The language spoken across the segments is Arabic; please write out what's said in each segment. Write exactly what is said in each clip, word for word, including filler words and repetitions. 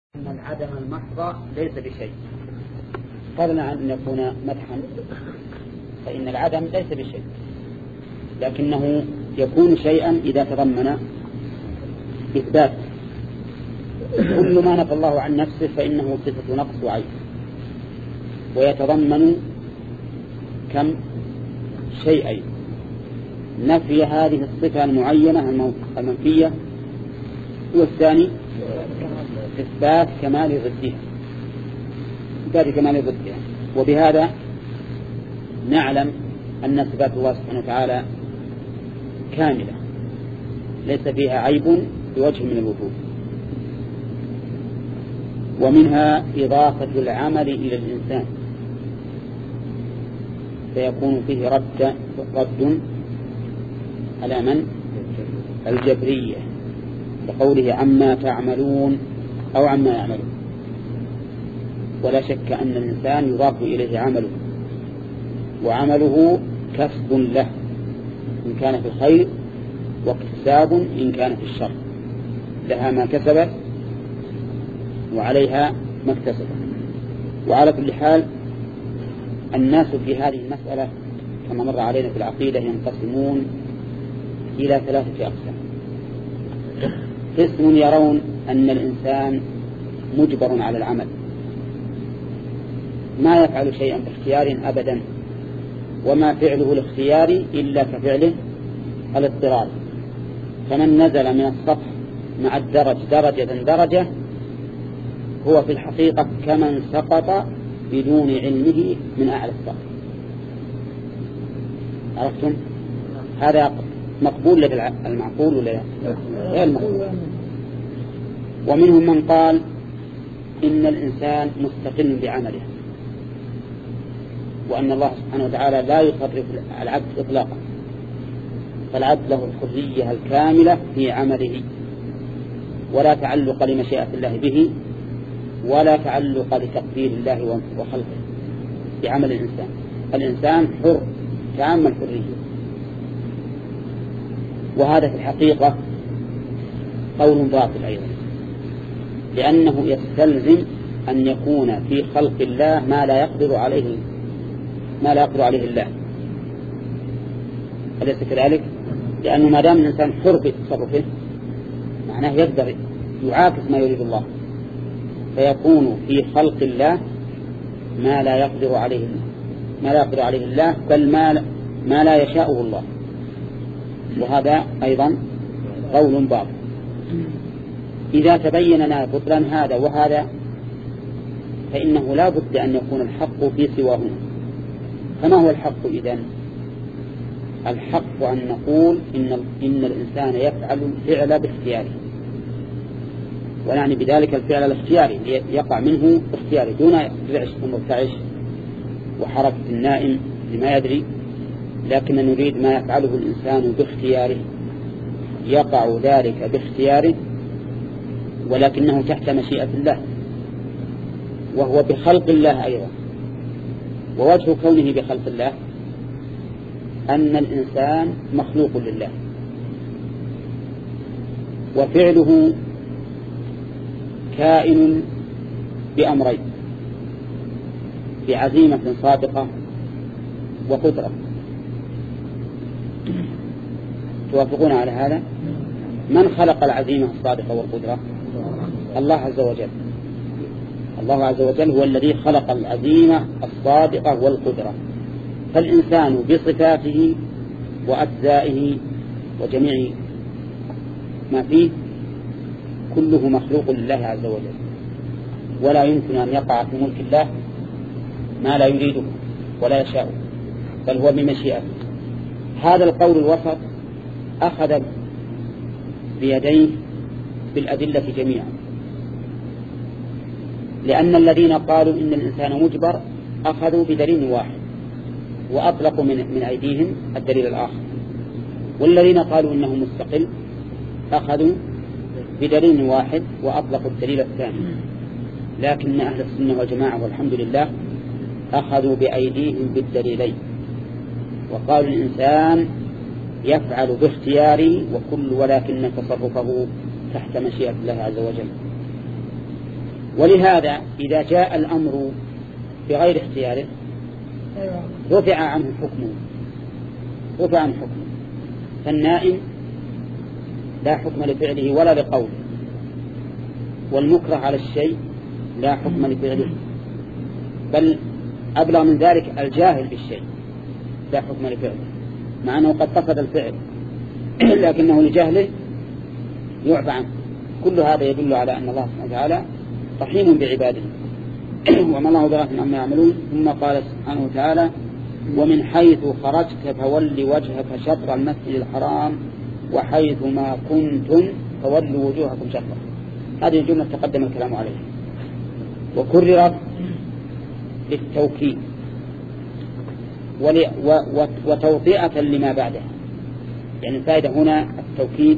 أن العدم المحض ليس بشيء. قبل أن يكون مدحا فإن العدم ليس بشيء، لكنه يكون شيئا إذا تضمن إثبات. كل ما نفى الله عن نفسه فإنه صفة نقص وعيب، ويتضمن كم شيئين: نفي هذه الصفة المعينة المنفية، والثاني إثبات كمال ضدها إثبات كمال ضدها وبهذا نعلم أن صفات الله سبحانه وتعالى كاملة ليس فيها عيب بوجه من الوجوه. ومنها إضافة العمل إلى الإنسان، فيكون فيه رد رد على من؟ الجبرية، بقوله عما تعملون أو عما يعملون. ولا شك أن الإنسان يضاف إليه عمله، وعمله كسب له إن كان في الخير، واكتساب إن كان في الشر. لها ما كسبت وعليها ما اكتسبت. وعلى كل حال الناس في هذه المسألة كما مر علينا في العقيدة ينقسمون إلى ثلاثة أقسام. قسم يرون أن الإنسان مجبر على العمل، ما يفعل شيئا باختيار أبدا، وما فعله الاختياري إلا كفعله الاضطرار. فمن نزل من السطح مع الدرج درجة درجة هو في الحقيقة كمن سقط بدون علمه من أعلى السطح. عرفتم؟ هذا مقبول لك المعقول ولا لا؟ غير المقبول. ومنهم من قال إن الإنسان مستقل بعمله، وأن الله سبحانه وتعالى لا يصرف العبد إطلاقا، فالعبد له الحرية الكاملة في عمله، ولا تعلق لمشيئة الله به، ولا تعلق لتقدير الله وخلقه بعمل الإنسان. الإنسان حر تام الحرية. وهذا في الحقيقة قول باطل أيضا، لأنه يستلزم أن يكون في خلق الله ما لا يقدر عليه ما لا يقدر عليه الله. أليس كذلك؟ لأنه ما دام الإنسان حر في تصرفه معناه يقدر يعاكس ما يريد الله، فيكون في خلق الله ما لا يقدر عليه ما لا يقدر عليه الله، بل ما ما لا يشاءه الله. وهذا أيضا قول باطل. إذا تبين لنا بطلان هذا وهذا فإنه لا بد أن يكون الحق في سواهما. فما هو الحق إذن؟ الحق أن نقول إن, إن الإنسان يفعل الفعل باختياره، ونعني بذلك الفعل الاختياري يقع منه اختياري دون رعش المرتعش وحركة النائم لما يدري، لكن نريد ما يفعله الإنسان باختياره، يقع ذلك باختياره ولكنه تحت مشيئة الله، وهو بخلق الله أيضا. ووجه كونه بخلق الله أن الإنسان مخلوق لله، وفعله كائن بأمرين: بعزيمة صادقة وقدرة. توافقون على هذا؟ من خلق العزيمة الصادقة والقدرة؟ الله عز وجل. الله عز وجل هو الذي خلق العزيمة الصادقة والقدرة. فالإنسان بصفاته وأجزائه وجميع ما فيه كله مخلوق لله عز وجل، ولا يمكن أن يقع في ملك الله ما لا يريده ولا يشاء، بل هو بمشيئته. هذا القول الوسط أخذ بيديه بالأدلة جميعا، لأن الذين قالوا إن الإنسان مجبر أخذوا بدليل واحد وأطلقوا من, من أيديهم الدليل الآخر، والذين قالوا إنه مستقل أخذوا بدليل واحد وأطلقوا الدليل الثاني. لكن أهل السنة والجماعة والحمد لله أخذوا بأيديهم بالدليلين، وقالوا الإنسان يفعل باختياره وكل ولكن تصرفه تحت مشيئة الله عز وجل. ولهذا إذا جاء الأمر بغير اختياره رفع عنه حكمه رفع عنه حكمه فالنائم لا حكم لفعله ولا لقوله، والمكره على الشيء لا حكم لفعله، بل أبلغ من ذلك الجاهل بالشيء لا حكم لفعله، مع أنه قد قصد الفعل لكنه لجهله يعفى عنه. كل هذا يدل على أن الله سبحانه وتعالى رحيم بعباده وما الله بغافل عما يعملون. ثم قال سبحانه وتعالى: ومن حيث خرجت فول وجهك شطر المسجد الحرام وحيث ما كنتم فولوا وجوهكم شطره. هذه الجملة تقدم الكلام عليها وكررت للتوكيد وتوطئة لما بعدها، يعني الفائدة هنا التوكيد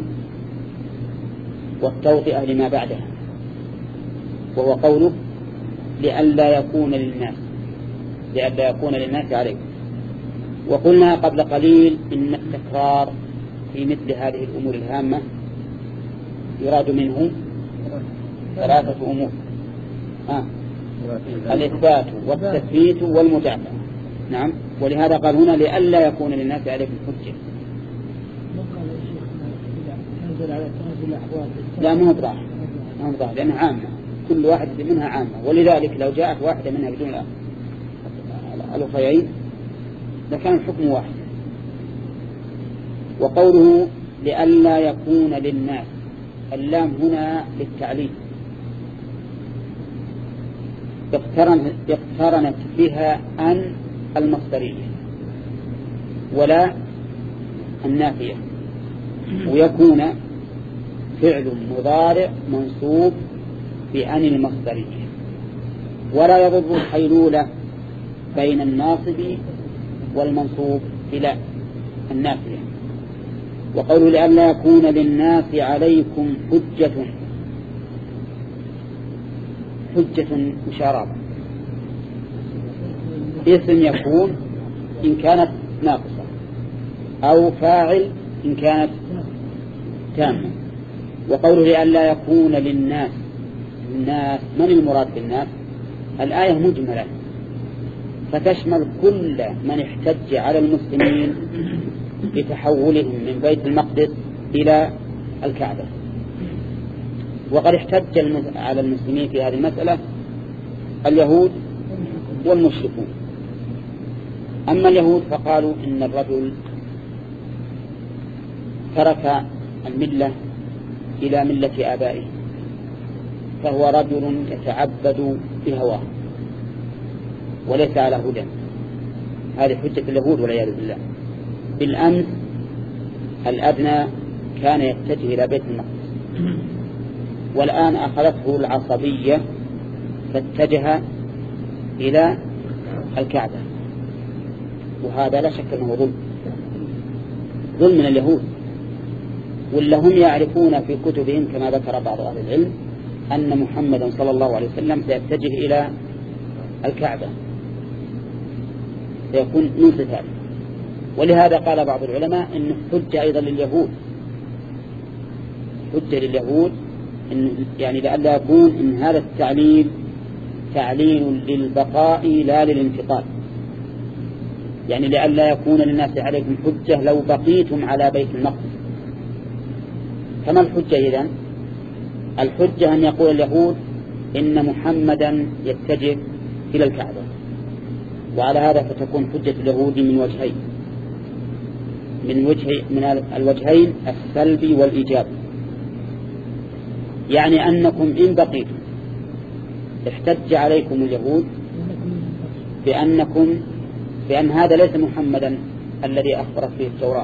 والتوطئة لما بعدها، وهو قوله: لئلا يكون للناس لئلا يكون للناس عليكم. وقلنا قبل قليل إن التكرار في مثل هذه الأمور الهامة يراد منه ثلاثة أمور: آه. الإثبات والتثبيت والمجابهة. نعم، ولهذا قال هنا: لئلا يكون للناس عليكم حجة. لا مو ظاهر مو ظاهر لأنها عامة، كل واحد منها عامة، ولذلك لو جاءت واحدة منها بدون الأخرين لكان الحكم واحد. وقوله: لئلا يكون للناس، اللام هنا للتعليل اقترنت بها أن المصدرية ولا النافية، ويكون فعل مضارع منصوب بأن المصدرية، ولا يضر الحيلولة بين الناصب والمنصوب إلى النافية. وقوله: لئلا يكون للناس عليكم حجة، حجة مشاربة اسم يكون إن كانت ناقصة أو فاعل إن كانت تامة. وقوله: لئلا يكون للناس، الناس من المراد بالناس؟ الآية مجملة فتشمل كل من احتج على المسلمين بتحولهم من بيت المقدس إلى الكعبة. وقد احتج على المسلمين في هذه المسألة اليهود والمشركون. أما اليهود فقالوا إن الرجل ترك الملة إلى ملة آبائه فهو رجل يتعبد بهواه وليس على هدى. هذه حجة اليهود والعياذ بالله. بالأمس الأدنى كان يتجه إلى بيت المقدس، والآن أخذته العصبية فاتجه إلى الكعبة، وهذا لا شك أنه ظلم ظلم من اليهود. ولا هم يعرفون في كتبهم كما ذكر بعض أهل العلم أن محمدا صلى الله عليه وسلم سيتجه إلى الكعبة، سيكون من صفاته. ولهذا قال بعض العلماء إنه حجة أيضا لليهود، حجة لليهود إن يعني لئلا يكون إن هذا التعليل تعليل للبقاء لا للانتقال، يعني لئلا يكون للناس عليكم حجة لو بقيتم على بيت المقدس. فما الحجة إذن؟ الحجة أن يقول اليهود إن محمدا يتجه إلى الكعبة، وعلى هذا فتكون حجة اليهود من وجهين من وجه من الوجهين السلبي والإيجاب، يعني أنكم إن بقيتم احتج عليكم اليهود بأنكم بأن هذا ليس محمدا الذي أخبرت فيه التوراة،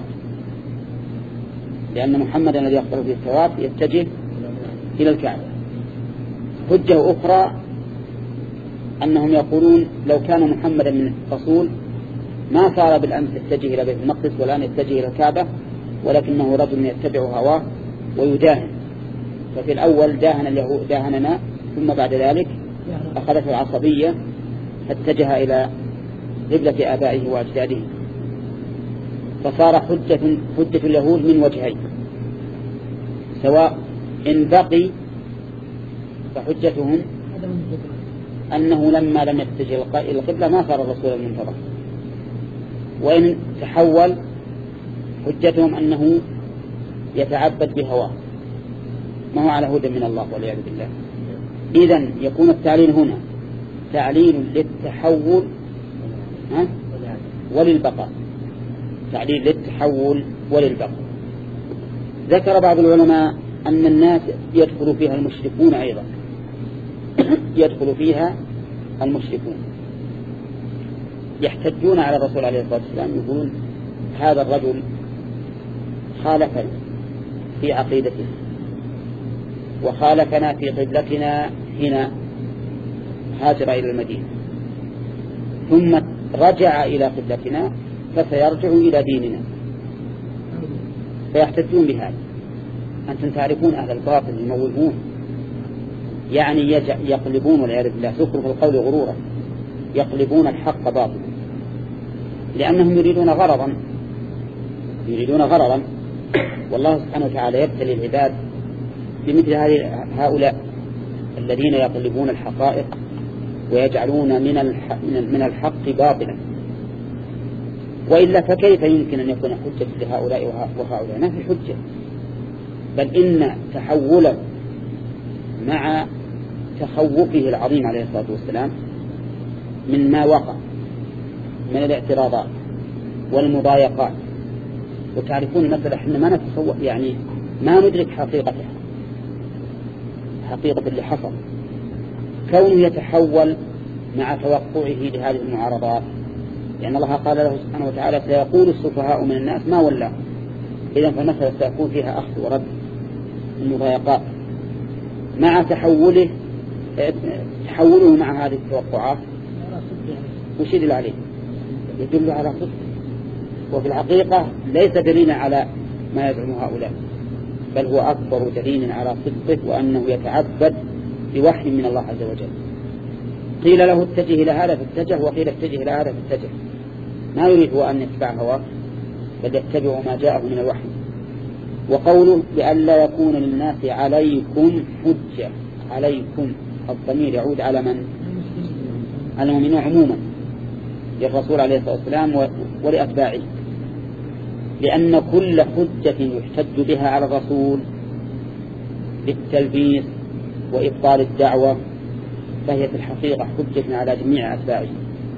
لأن محمدا الذي أخبرت فيه التوراة يتجه إلى الكعبة. حجة أخرى أنهم يقولون لو كان محمدا من رسول ما صار بالأمس يتجه إلى بيت المقدس والآن يتجه إلى الكعبة، ولكنه رجل يتبع هواه ويداهن. ففي الأول داهن اليهود داهننا، ثم بعد ذلك أخذته العصبية فاتجه إلى قبلة آبائه وأجداده، فصار حجة حجة اليهود من وجهين، سواء إن بقي فحجتهم أنه لما لم يتجه إلى القبلة ما صار الرسول المنتظر. وإن تحول حجتهم أنه يتعبد بهواه ما هو على هدى من الله والعياذ بالله. إذن يكون التعليل هنا تعليل للتحول وللبقاء، تعليل للتحول وللبقاء. ذكر بعض العلماء أن الناس يدخل فيها المشركون أيضا يدخل فيها المشركون يحتجون على الرسول عليه الصلاة والسلام، يقول هذا الرجل خالفنا في عقيدته وخالفنا في قبلتنا هنا هاجر إلى المدينة ثم رجع إلى قبلتنا فسيرجع إلى ديننا، فيحتجون بهذا. أنتم تعرفون أهل الباطل يموهون، يعني يقلبون والعياذ بالله سكر في القول غرورا، يقلبون الحق باطلا لأنهم يريدون غرضا يريدون غرضا والله سبحانه وتعالى يبتلي العباد بمثل هؤلاء الذين يقلبون الحقائق ويجعلون من الحق, من الحق باطلا. وإلا فكيف يمكن أن يكون حجة لهؤلاء وهؤلاء؟ ما في حجة، بل إن تحوله مع تخوفه العظيم عليه الصلاة والسلام من ما وقع من الاعتراضات والمضايقات. وتعرفون مثلا احنا ما نتصور، يعني ما ندرك حقيقته حقيقة اللي حصل، كونه يتحول مع توقعه لهذه المعارضات، لأن الله قال له سبحانه وتعالى سيقول السفهاء من الناس ما ولا، إذن فالمسألة سيكون فيها أخذ ورد المضايقات مع تحوله تحوله مع هذه التوقعات. وش يدل عليه؟ يدل على صدق، وفي الحقيقة ليس دليلا على ما يزعم هؤلاء، بل هو أكبر دليل على صدقه وأنه يتعبد بوحي من الله عز وجل. قيل له اتجه إلى هذا فاتجه، وقيل اتجه إلى هذا فاتجه، ما يريد هو أن يتبع هواه بل يتبع ما جاءه من الوحي. وقوله بألا يكون للناس عليكم حجة، عليكم الضمير يعود على من؟ على المؤمنين عموما، للرسول عليه الصلاة والسلام ولأتباعه، لأن كل حجة يحتج بها على الرسول للتلبيس وإبطال الدعوة فهي في الحقيقة حجة على جميع أتباعه،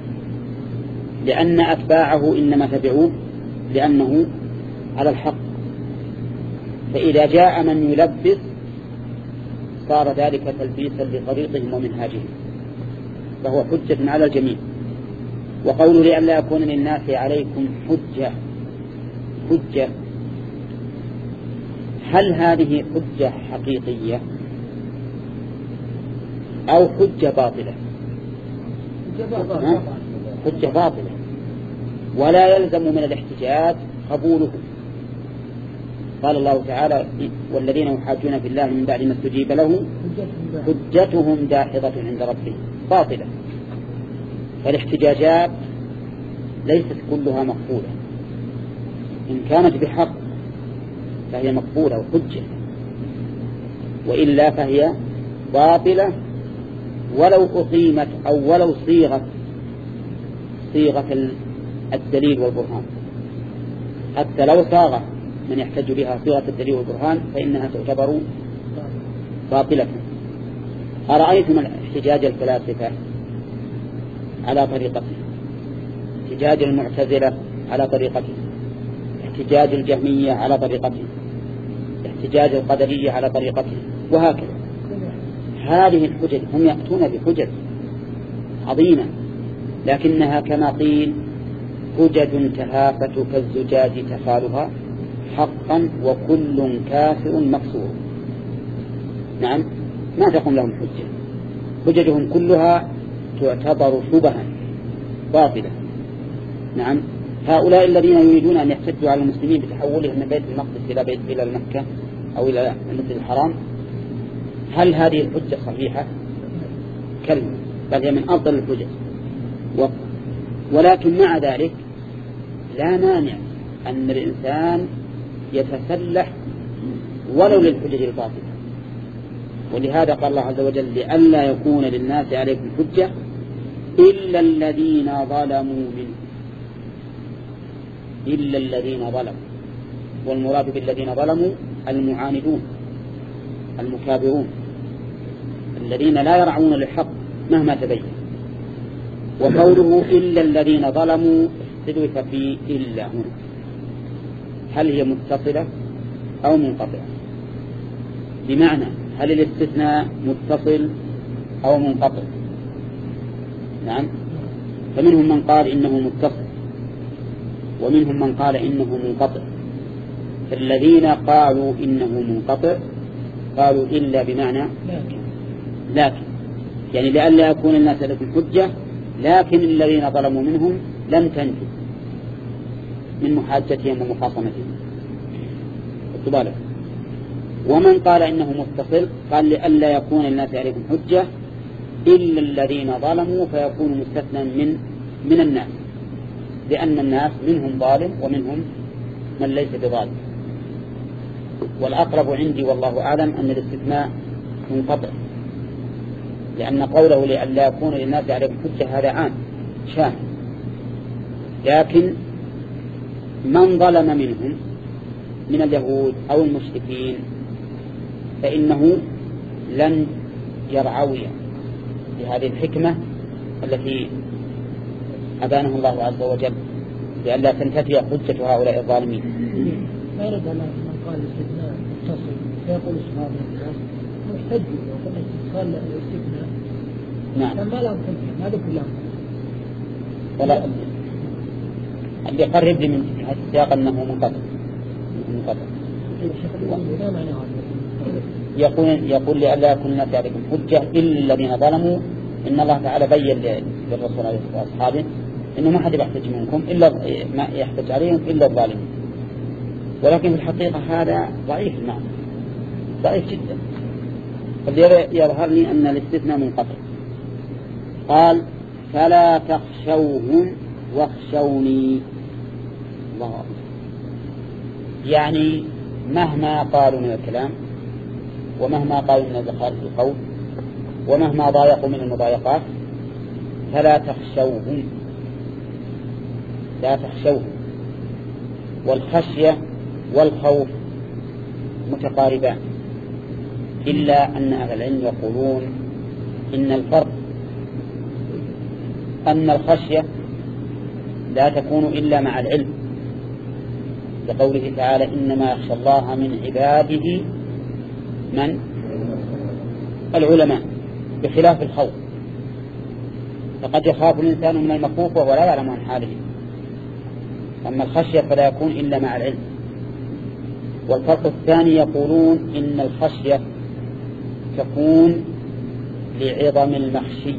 لأن أتباعه إنما تبعوه لأنه على الحق. فإذا جاء من يلبس صار ذلك تلبيسا لطريقهم ومنهاجهم، فهو حجة على الجميع. وقوله لئلا يكون للناس عليكم حجة، حجة هل هذه حجة حقيقية أو حجة باطلة؟ حجة باطلة، ولا يلزم من الاحتجاج قبوله. قال الله تعالى والذين يحاجون في الله من بعد ما استجيب له حجتهم داحضة عند ربهم باطلة. فالاحتجاجات ليست كلها مقبولة، إن كانت بحق فهي مقبولة وحجة، وإلا فهي باطلة ولو أقيمت أو ولو صيغت صيغة الدليل والبرهان. حتى لو صاغ من يحتج بها صيغة الدليل والبرهان فإنها تعتبر باطلة. أرأيتم الاحتجاج الفلاسفة على طريقته، احتجاج المعتزلة على طريقته، احتجاج الجهمية على طريقته، احتجاج القدرية على طريقته، وهكذا. هذه الحجج هم يأتون بحجج عظيمة، لكنها كما قيل حجج تهافت كالزجاج تخالها حقا وكل كافر مكسور. نعم، ما تقوم لهم حجة، حججهم كلها تعتبر شبها باطلة. نعم، هؤلاء الذين يريدون أن يحتجوا على المسلمين بتحولهم من بيت المقدس إلى بيت إلى مكة أو إلى المسجد الحرام، هل هذه الحجة صحيحة؟ كلمة، بل هي من أفضل الحجج. ولكن مع ذلك لا مانع أن الإنسان يتسلح ولو للحجج الباطلة، ولهذا قال الله عز وجل لئلا يكون للناس عليكم حجة إلا الذين ظلموا منهم، إلا الذين ظلموا، والمراد بالذين ظلموا المعاندون المكابرون الذين لا يرعون للحق مهما تبين. وقوله إلا الذين ظلموا استدرك في إلا هنا، هل هي متصلة أو منقطعة؟ بمعنى هل الاستثناء متصل أو منقطع؟ نعم، فمنهم من قال إنه متصل ومنهم من قال إنه منقطع. فالذين قالوا إنه منقطع قالوا إلا بمعنى لكن، يعني لئلا يكون الناس لكم حجة، لكن الذين ظلموا منهم لم تنجوا من محاجتهم ومخاصمتهم. بالك. ومن قال إنه متصل قال لئلا يكون الناس عليكم حجة إلا الذين ظلموا، فيكون مستثنى من من الناس، لأن الناس منهم ظالم ومنهم من ليس بظالم. والأقرب عندي والله أعلم أن الاستثناء منقطع، لأن قوله لئلا يكون للناس عليكم حجة هذا عام شامل، لكن من ظلم منهم من اليهود أو المشركين فإنه لن يرعوي بهذه الحكمة التي أبانه الله عز وجل لئلا تنتفي حجة هؤلاء الظالمين. ما يرد على من قال الاستثناء متصل فيقول سبحانه الناس محتج قال الاستثناء نعم فما لا حجة هذا كله ولا اللي يقرب لي من السياق أنه منقطع منقطع يقول يقول لئلا يكون الناس عليكم حجة إلا الذين ظلموا. إن الله تعالى بين للرسول عليه الصلاة والسلام إنه ما حد يحتج منكم إلا ما يحتج عليهم إلا الظالمين، ولكن في الحقيقة هذا ضعيف المعنى ضعيف جدا. فالذي يظهر لي أن الاستثناء منقطع. قال فلا تخشوهم واخشوني. الله أكبر. يعني مهما قالوا من الكلام ومهما قالوا من الزخارف في القول ومهما ضايقوا من المضايقات فلا تخشوهم، لا تخشوهم. والخشية والخوف متقاربان، إلا أن أهل العلم يقولون إن الفرق أن الخشية لا تكون إلا مع العلم، لقوله تعالى إنما يخشى الله من عباده من العلماء، بخلاف الخوف فقد يخاف الإنسان من المخوف وهو لا يعلم عن حاله. أما الخشية فلا يكون إلا مع العلم. والفرق الثاني يقولون إن الخشية تكون لعظم المخشي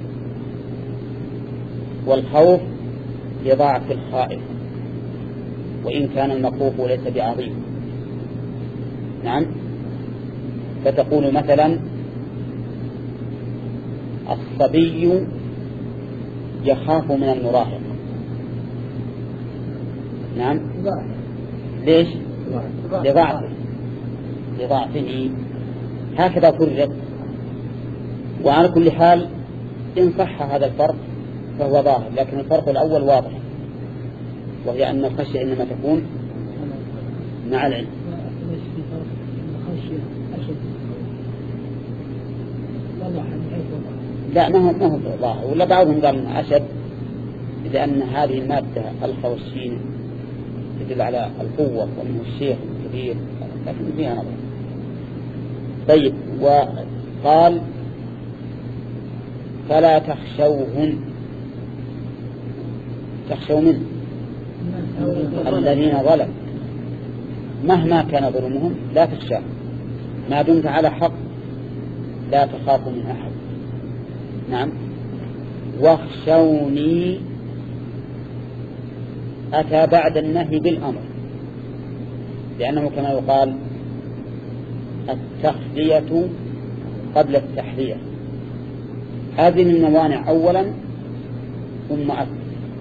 والخوف لضعف الخائف وإن كان المخوف ليس بعظيم. نعم، فتقول مثلا الصبي يخاف من المراهق. نعم، ليش؟ لضعفه لضعفه هكذا فرق. وعلى كل حال إن صح هذا الفرق فهو ظاهر، لكن الفرق الأول واضح، وهي أن الخشية إنما تكون مع العلم. لا ما هو ما هو ظاهر، ولا بعضهم قال أشد، لأن هذه المادة الخ والشين تدل على القوة ومنه الشيخ الكبير، لكن فيها نظر. طيب، وقال فلا تخشوهم، تخشوا منه الذين ظلموا، مهما كان ظلمهم لا تخشى، ما دمت على حق لا تخاف من أحد. نعم، واخشوني أتى بعد النهي بالأمر، لأنه كما يقال التخلية قبل التحلية، هذه الموانع أولا ثم أكل.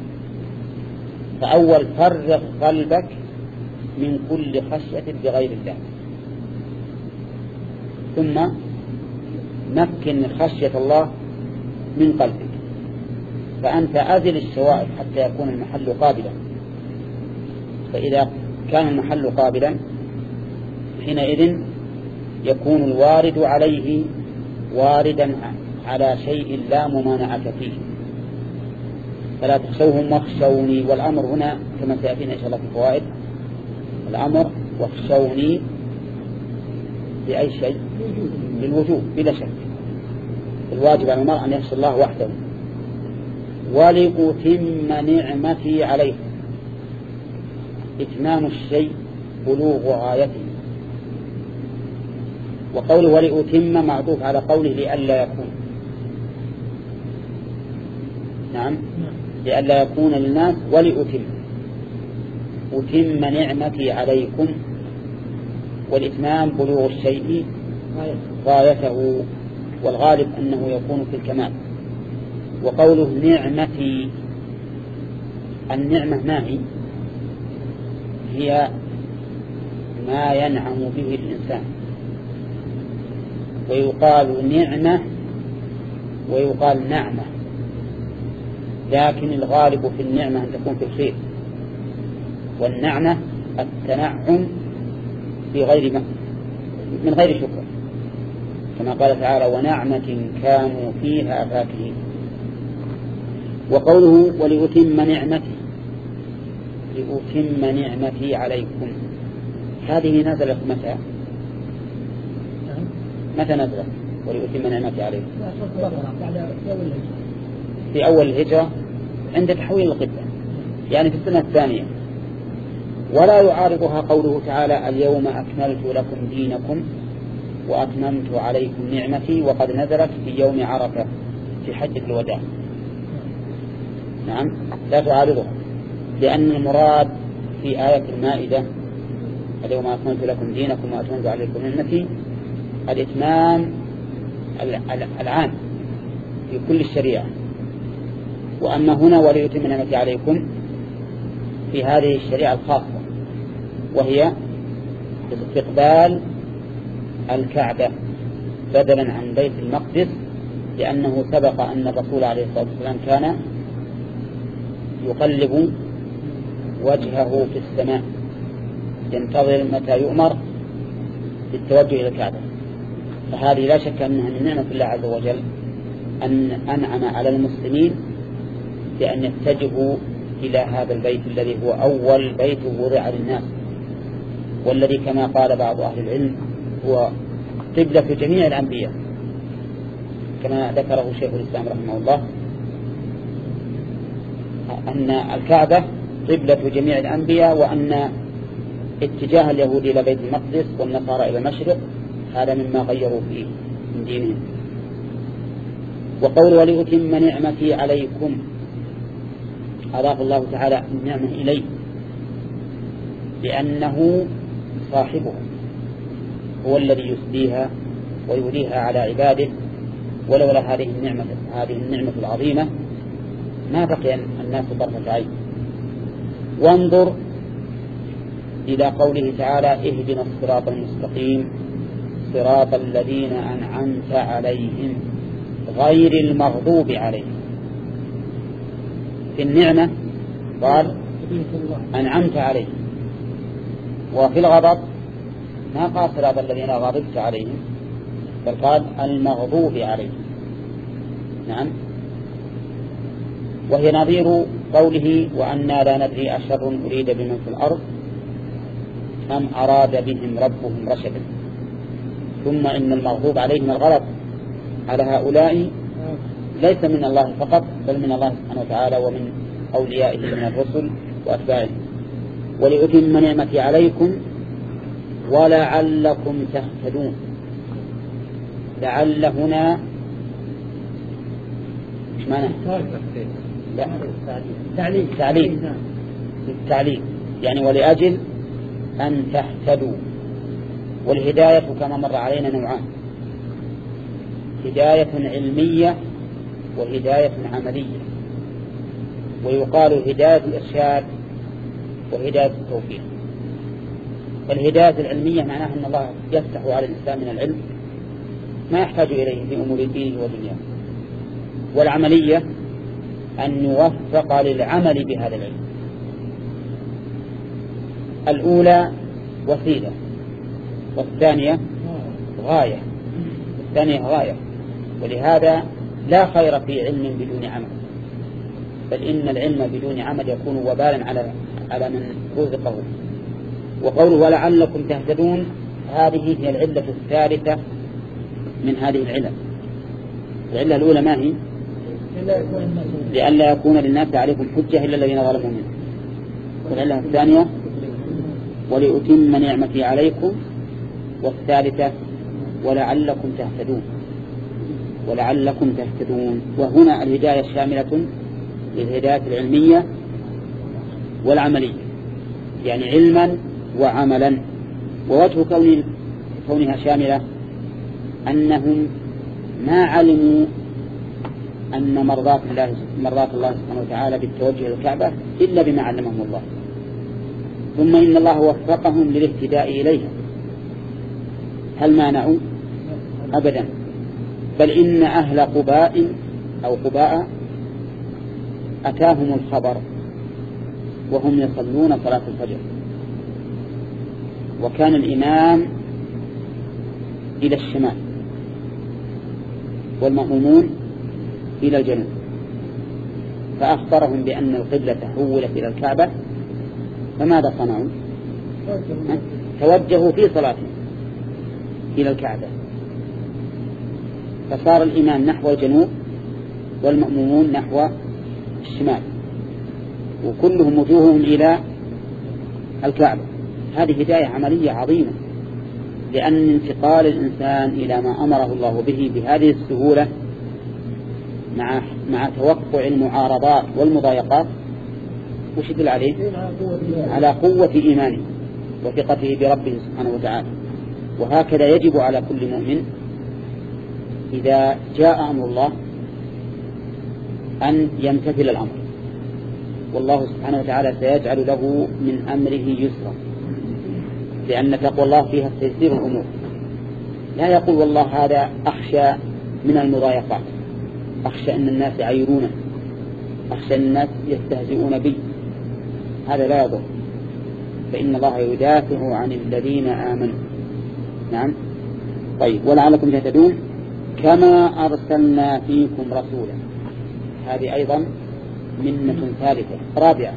فأول فرغ قلبك من كل خشية بغير الله، ثم مكن خشية الله من قلبك، فأنت أزل الشوائب حتى يكون المحل قابلا. فإذا كان المحل قابلا حينئذ يكون الوارد عليه واردا على شيء لا ممانعة فيه. فلا تخشوهم واخشوني، والأمر هنا كما سيأتينا إن شاء الله في الفوائد، الأمر واخشوني بأي شيء؟ للوجوب بلا شك. الواجب على المرء أن يخشى الله وحده. ولأتم نعمتي عليه، إتمام الشيء بلوغ غايته. وقوله ولأتم معطوف على قوله لئلا يكون، نعم لئلا يكون للناس ولأتم، أتم نعمتي عليكم، والإتمام بلوغ الشيء غايته، والغالب أنه يكون في الكمال. وقوله نعمتي، النعمة ما هي؟ هي ما ينعم به الإنسان، ويقال نعمة ويقال نعمة، لكن الغالب في النعمة أن تكون في الخير، والنعمة التنعم في غير ما من غير شكر، كما قال تعالى ونعمة كانوا فيها فاكهين. وقوله ولأتم نعمتي، لأتم نعمتي عليكم، هذه نزلت متى؟ متى نزلت ولأتم نعمتي عليكم؟ في أول الهجرة عند تحويل القبلة، يعني في السنة الثانية. ولا يعارضها قوله تعالى اليوم أكملت لكم دينكم وأتممت عليكم نعمتي، وقد نزلت في يوم عرفة في حجة الوداع. نعم لا تعارضها، لأن المراد في آية المائدة اليوم أكملت لكم دينكم وأتممت عليكم نعمتي الإتمام العام في كل الشريعة. وأما هنا وليتم نعمتي عليكم في هذه الشريعة الخاصة، وهي استقبال الكعبة بدلا عن بيت المقدس، لأنه سبق أن الرسول عليه الصلاة والسلام كان يقلب وجهه في السماء ينتظر متى يؤمر بالتوجه إلى الكعبة. فهذه لا شك أنها من نعمة الله عز وجل أن أنعم على المسلمين بأن يتجهوا إلى هذا البيت الذي هو أول بيت وضع للناس، والذي كما قال بعض أهل العلم هو قبلة جميع الأنبياء، كما ذكره شيخ الإسلام رحمه الله أن الكعبة قبلة جميع الأنبياء، وأن اتجاه اليهود إلى بيت المقدس والنصارى إلى المشرق هذا مما غيروا فيه من دينهم. وقول ولأتم نعمتي عليكم، أضاف الله تعالى النعمة إليه لأنه صاحبه، هو الذي يسديها ويوليها على عباده، ولولا هذه النعمة هذه النعمة العظيمة ما بقي الناس طرفة عين. وانظر إلى قوله تعالى اهدنا الصراط المستقيم صراط الذين أنعمت عليهم غير المغضوب عليهم. في النعمة قال أنعمت عليهم، وفي الغضب ما قال صراط الذين غضبت عليهم، بل قال المغضوب عليهم. نعم. وهي نظير قوله وأنا لا ندري أشر أريد بمن في الأرض أم أراد بهم ربهم رشدا. ثم إن المغضوب عليهم الغلط على هؤلاء ليس من الله فقط، بل من الله سبحانه وتعالى ومن أوليائه من الرسل وأتباعه. ولأتم نعمتي عليكم ولعلكم تهتدون. لعل هنا مش معنى لا تعليل تعليل التعليل يعني ولأجل أن تهتدوا. والهداية كما مر علينا نوعان، هداية علمية وهداية عملية، ويقال هداية الإرشاد وهداية التوفيق. فالهداية العلمية معناها أن الله يفتح على الإنسان من العلم ما يحتاج إليه في أمور دينه ودنياه. والعملية أن يوفق للعمل بهذا العلم. الأولى وسيلة، والثانية غاية. الثانية غاية، ولهذا لا خير في علم بدون عمل، بل إن العلم بدون عمل يكون وبالا على على من رزقه. وقوله ولعلكم تهتدون، هذه هي العلة الثالثة من هذه العلل. العلة الأولى ما هي؟ لئلا يكون للناس عليكم حجة إلا الذين ظلموا منكم. والعلة الثانية ولأتم نعمتي عليكم. والثالثة ولعلكم تهتدون. ولعلكم تهتدون. وهنا الهداية شاملة للهداية العلمية والعملية، يعني علما وعملا. ووجه كون كونها شاملة أنهم ما علموا أن مرضات الله مرضات الله سبحانه وتعالى بالتوجه للكعبة إلا بما علمهم الله، ثم إن الله وفقهم للاهتداء إليها. هل مانعوا؟ أبدا، بل إن أهل قباء أو قباء أتاهم الخبر وهم يصلون صلاة الفجر، وكان الإمام إلى الشمال والمأمومون إلى الجنوب، فأخبرهم بأن القبلة حولت إلى الكعبة، فماذا صنعوا؟ توجهوا في صلاتهم إلى الكعبة، فصار الإمام نحو الجنوب والمأمومون نحو الشمال، وكلهم وجوههم إلى الكعبة. هذه هداية عملية عظيمة، لأن انتقال الإنسان إلى ما أمره الله به بهذه السهولة مع مع توقع المعارضات والمضايقات وش يدل عليه؟ على قوة إيمانه وثقته بربه سبحانه وتعالى. وهكذا يجب على كل مؤمن إذا جاء أمر الله أن يمتثل الأمر، والله سبحانه وتعالى سيجعل له من أمره يسرا، لأن تقوى الله فيها تيسير الأمور. لا يقول والله هذا أخشى من المضايقات، أخشى أن الناس يعيرونه، أخشى أن الناس يستهزئون بي، هذا لا يضر، فإن الله يدافع عن الذين آمنوا. نعم. طيب ولعلكم تهتدون كما أرسلنا فيكم رسولا، هذه أيضا منة ثالثة رابعة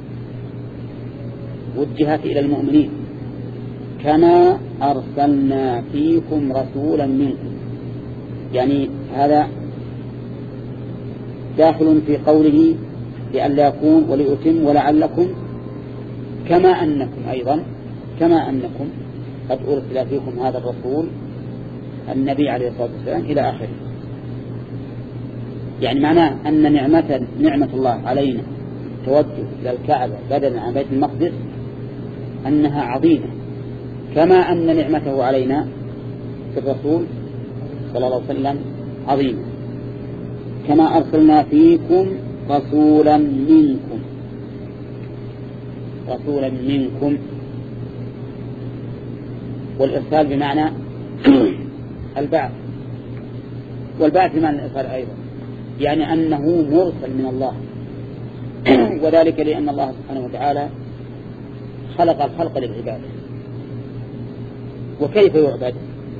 وجهت إلى المؤمنين، كما أرسلنا فيكم رسولا منكم، يعني هذا داخل في قوله لئلا يكون وليتم ولعلكم، كما أنكم أيضا كما أنكم قد أرسل فيكم هذا الرسول النبي عليه الصلاة والسلام إلى آخره. يعني معناه أن نعمة نعمة الله علينا توجه إلى الكعبة بدلا عن بيت المقدس أنها عظيمة، كما أن نعمته علينا في الرسول صلى الله عليه وسلم عظيمة. كما أرسلنا فيكم رسولا منكم، رسولا منكم، والإرسال بمعنى البعث، والبعث بمعنى الإرسال أيضا، يعني أنه مرسل من الله. وذلك لأن الله سبحانه وتعالى خلق الخلق للعبادة، وكيف يعبد؟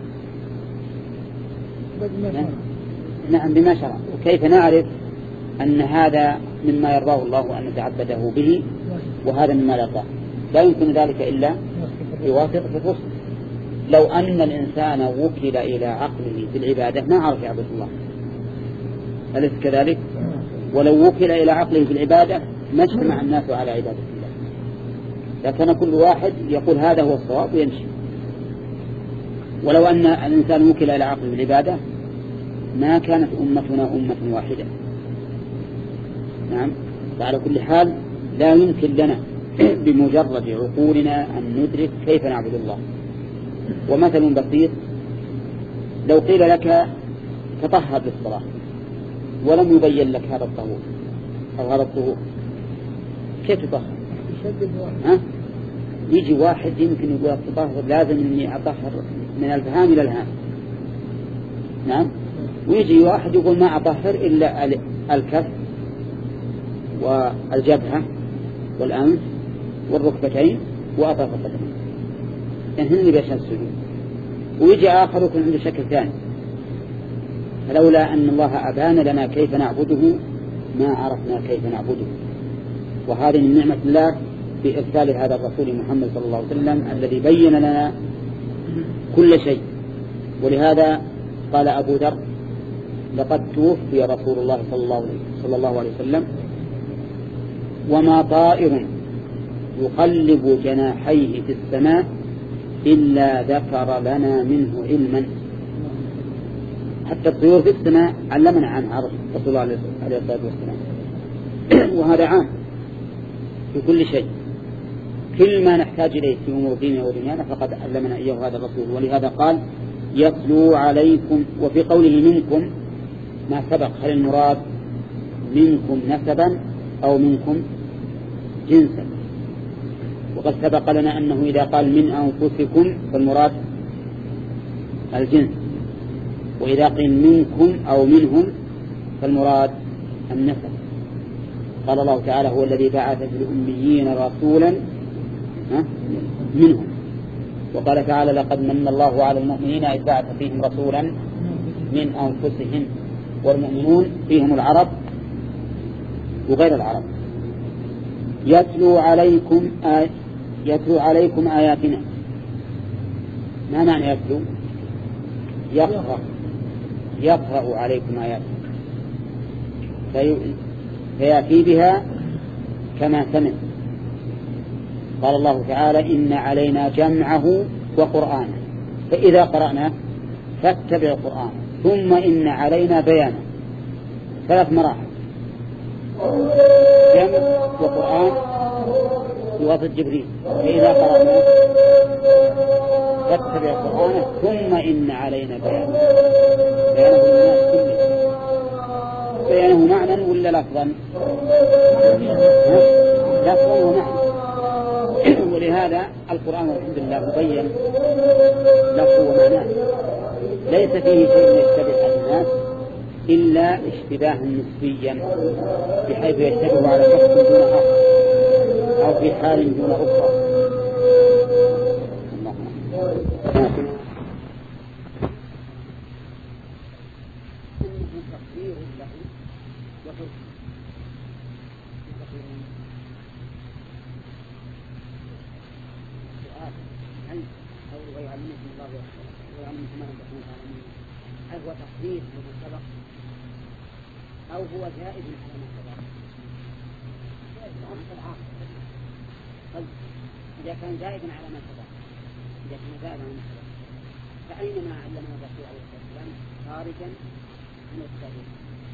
نعم بما شرع. وكيف نعرف أن هذا مما يرضاه الله أن نتعبده به وهذا مما لا يرضاه؟ لا يمكن ذلك إلا بواسطة الرسل. لو أن الإنسان وكل إلى عقله في العبادة ما عرف يعبد الله، أليس كذلك؟ ولو وكل إلى عقله في العبادة ما اجتمع الناس على عبادة الله، لكن كل واحد يقول هذا هو الصواب ويمشي. ولو أن الإنسان وكل إلى عقله في العبادة ما كانت أمتنا أمة واحدة. نعم. وعلى كل حال لا يمكن لنا بمجرد عقولنا أن ندرك كيف نعبد الله. ومثل بسيط، لو قيل لك تطهر للصلاة ولم يبين لك هذا الطهور أو هذا الطهور، كيف تطهر؟ ها؟ يجي واحد يمكن يقول تطهر لازم إني أطهر من الفهام إلى الهام، نعم. ويجي واحد يقول ما أطهر إلا الكف والجبهة والأنف والركبتين وأطراف القدمين، يعني هن بيشان السجود. ويجي آخر يكون عنده شكل ثاني، فلولا أن الله أبان لنا كيف نعبده ما عرفنا كيف نعبده. وهذه من نعمة الله في إرسال هذا الرسول محمد صلى الله عليه وسلم الذي بين لنا كل شيء. ولهذا قال أبو ذر لقد توفي رسول الله صلى الله عليه وسلم وما طائر يقلب جناحيه في السماء إلا ذكر لنا منه علما. حتى الطيور في السماء علمنا عنها رسول الله عليه الصلاة والسلام. وهذا عام في كل شيء، كل ما نحتاج إليه في أمور ديننا ودنيانا فقد علمنا إياه هذا الرسول. ولهذا قال يتلو عليكم. وفي قوله منكم ما سبق، هل المراد منكم نسبا أو منكم جنسا؟ وقد سبق لنا أنه إذا قال من أنفسكم فالمراد الجنس، وإذا قيل منكم أو منهم فالمراد النسب. قال الله تعالى هو الذي بعث في الأميين رسولا منهم. وقال تعالى لقد من الله على المؤمنين إذ بعث فيهم رسولا من أنفسهم. والمؤمنون فيهم العرب وغير العرب. يتلو عليكم آي... يتلو عليكم آياتنا. ما معنى يتلو؟ يقرأ يقرأ عليكم آياتنا، في... فيأتي بها كما سمع. قال الله تعالى إن علينا جمعه وقرآنه، فإذا قرأنا فاتبع القرآن ثم إن علينا بيانه. ثلاث مراحل: جمع وقرآن بواسطة جبريل، فإذا قرأنا فاتبع القرآن ثم إن علينا بيانه. بيانه للناس كله. بيانه معنى ولا لفظا؟ لفظا ومعنى. ولهذا القرآن الحمد لله مبين لفظه ومعناه، ليس فيه شيء يشتبه على الناس إلا اشتباها نسبيا، بحيث يشتبه على شخص دون آخر أو في حال دون أخرى. هل هو تقدير لما سبق أو هو زائد على ما سبق؟ إذا كان زائدا على ما سبق إذا كان زائدا على ما سبق فأينما علمنا الرسول عليه الصلاة والسلام خارجا من التغيير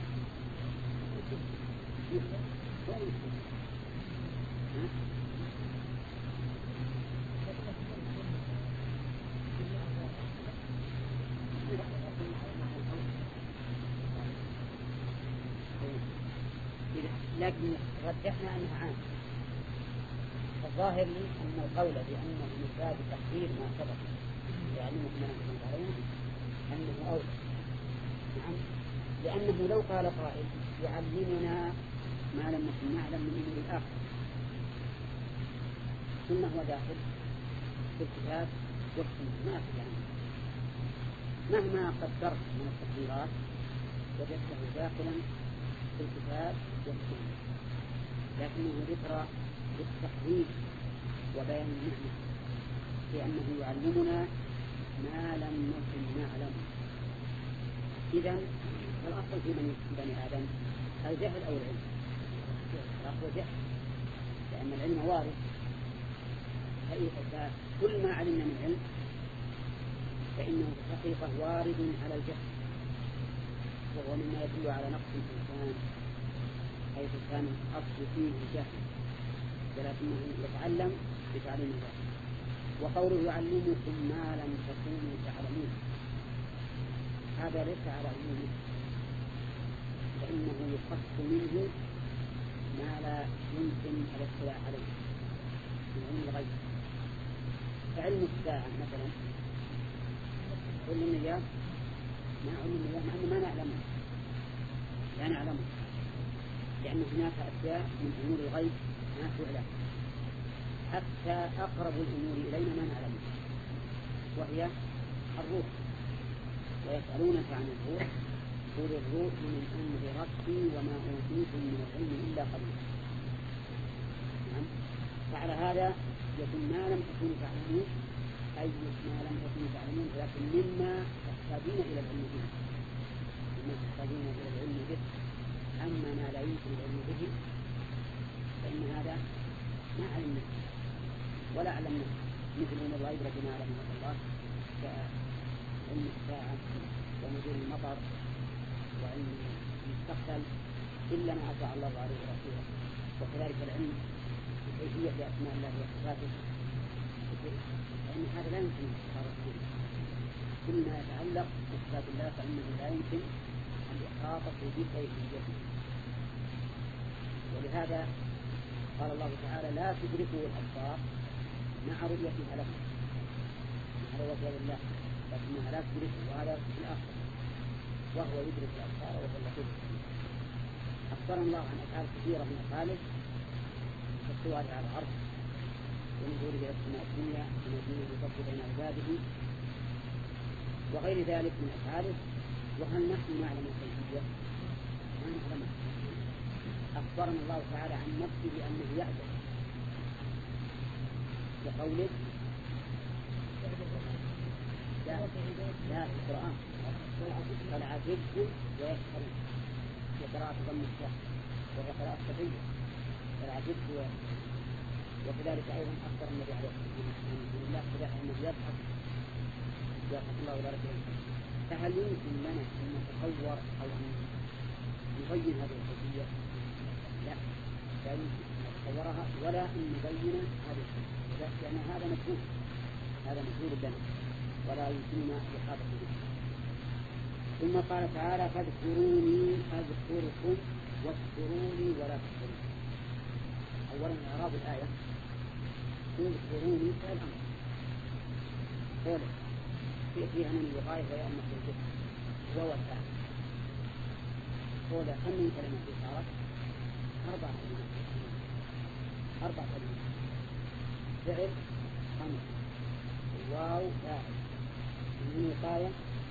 لكن رجحنا أنها عام. الظاهر لي أن القول بأنه من باب تقدير ما سبق يعني ما نحن عليه أنه أولى. نعم، لأنه لو قال قائل يعلمنا ما لم نكن نعلم من أمور الآخر ثم هو داخل في الكتاب والسنة ما في عنه. مهما قدرت من التقديرات وجدته داخلا في الكتاب والسنة، لكنه ذكر بالتحريف وبيان النعمة لأنه يعلمنا ما لم نكن نعلم. إذن الأصل في بني آدم الجهل أو العلم. الأصل جهل لأن العلم وارد، فكل ما علمنا من علم فإنه في الحقيقة وارد على الجهل، وهو مما يدل على نقص الإنسان حيث كان الأصل فيه جهل ولكنه يتعلم بتعليم الله. وقوله يعلمكم ما لم تكونوا تعلمون هذا ليس على علمه، فإنه يخص منه ما لا يمكن الاطلاع عليه من علم الغيب. فعلم الساعة مثلا كل من إياه مع علم الله مع أنه ما نعلمه لا نعلمه، لأن هناك أشياء من أمور الغيب ما تعلم، حتى أقرب الأمور إلينا ما نعلمه، وهي الروح. ويسألونك عن الروح قل الروح من أمر ربي وما أوتيتم من العلم إلا قليلا. نعم. فعلى هذا يكون ما لم تكونوا تعلمون، أي ما لم تكونوا تعلمون ولكن مما تحتاجون إلى العلم به، مما تحتاجون إلى العلم به. أما ما لا يمكن العلم به فإن هذا ما علمنا ولا علمنا، مثل أمور الغيب التي ما علمنا الله كعلم الساعة ونزول المطر وعلم المستقبل إلا ما أطاع الله عليه ورسوله. وكذلك العلم بكيفية أسماء الله وصفاته، فإن هذا لا يمكن استخارة به. كل ما يتعلق بصفات الله فإنه لا يمكن الإحاطة بكيفيته. ولهذا قال الله تعالى لا تدركه الأبصار مع رؤيتها له، مع رؤيتها لله، لكنها لا تدركه، وهذا في الآخر وهو يدرك الأبصار وهو اللطيف الخبير. أخبرنا الله عن أفعال كثيرة من أفعاله كالسؤال على العرش ونزوله إلى السماء الدنيا ونزوله بفضل بين عباده وغير ذلك من أفعاله. وهل نحن نعلم الكيفية؟ ما نعلمه. أخبرنا الله تعالى عن نفسه بأنه يعجز بقوله لا لا في القرآن فالعجبت ويسألون وقراءة ضم الشهر وقراءة الصبية فالعجبت ويسألون. وكذلك أيضا أخبر النبي عليه الصلاة والسلام الله سبحانه أنه يضحك يضحك الله إلى رجل. فهل يمكن لنا أن نتصور أو أن نبين هذه الكيفية؟ لا، لا يمكن أن نتصورها ولا أن نبين هذه الكيفية، لأن هذا مجهول، هذا مجهول لنا ولا يمكننا الإحاطة به. ثم قال تعالى فاذكروني أذكركم واذكروني ولا تذكرون. أولا إعراب الآية اذكروني فعل أمر قوله فيها من الوقاية ويأمر بالذكر وهو الفعل. قوله كم من كلمة صارت أربع كلمات أربع كلمات فعل أمر واو فاعل من وقاية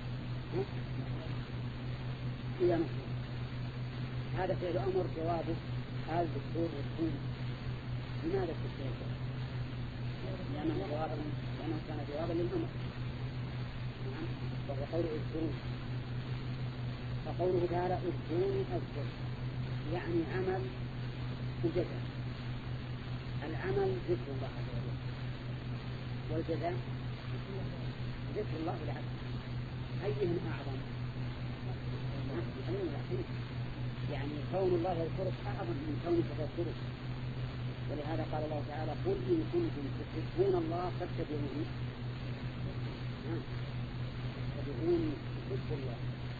إلى مفعول. هذا فعل أمر جوابه هذا الدكتور والكون. لماذا الدكتور؟ لأنه جوابا لأنه كان جوابا للأمر. نعم. وهو قول اذكرون. فقوله تعالى اذكروني أذكر يعني عمل وجزاء. العمل ذكر الله عز وجل والجزاء ذكر الله بالعدل. أيهم أعظم؟ يعني كون الله يذكرك أعظم من كونك تذكرك. ولهذا قال الله تعالى قل إن كنتم تحبون الله فاتبعوني فاتبعوني يحب الله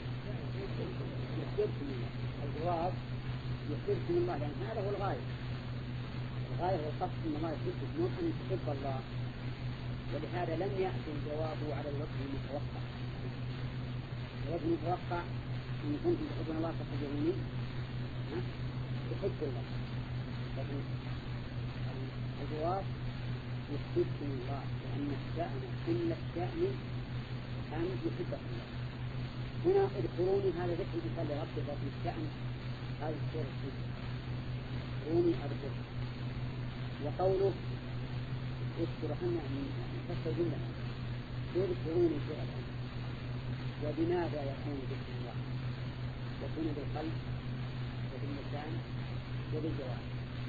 يحببكم الله. الجواب يحببكم الله لأن هذا هو الغاية. الغاية هو القصد أن الله يحبك مو أن تحب الله. ولهذا لم يأتي الجواب على الوجه المتوقع. الوجه المتوقع إن كنتم تحبون الله فاتبعوني تحب الله، لكن الجواب يحبكم الله لأن الشأن كل الشأن أن يحبكم الله. هنا اذكروني هذا ذكر مثال لربك لكن الشأن هذا السورة اذكروني أذكر. وقوله اذكرهن يعني فسر جملة اذكروني سورة الأمر. وبماذا يكون ذكر الله؟ يكون بالقلب وباللسان وبالجوارح.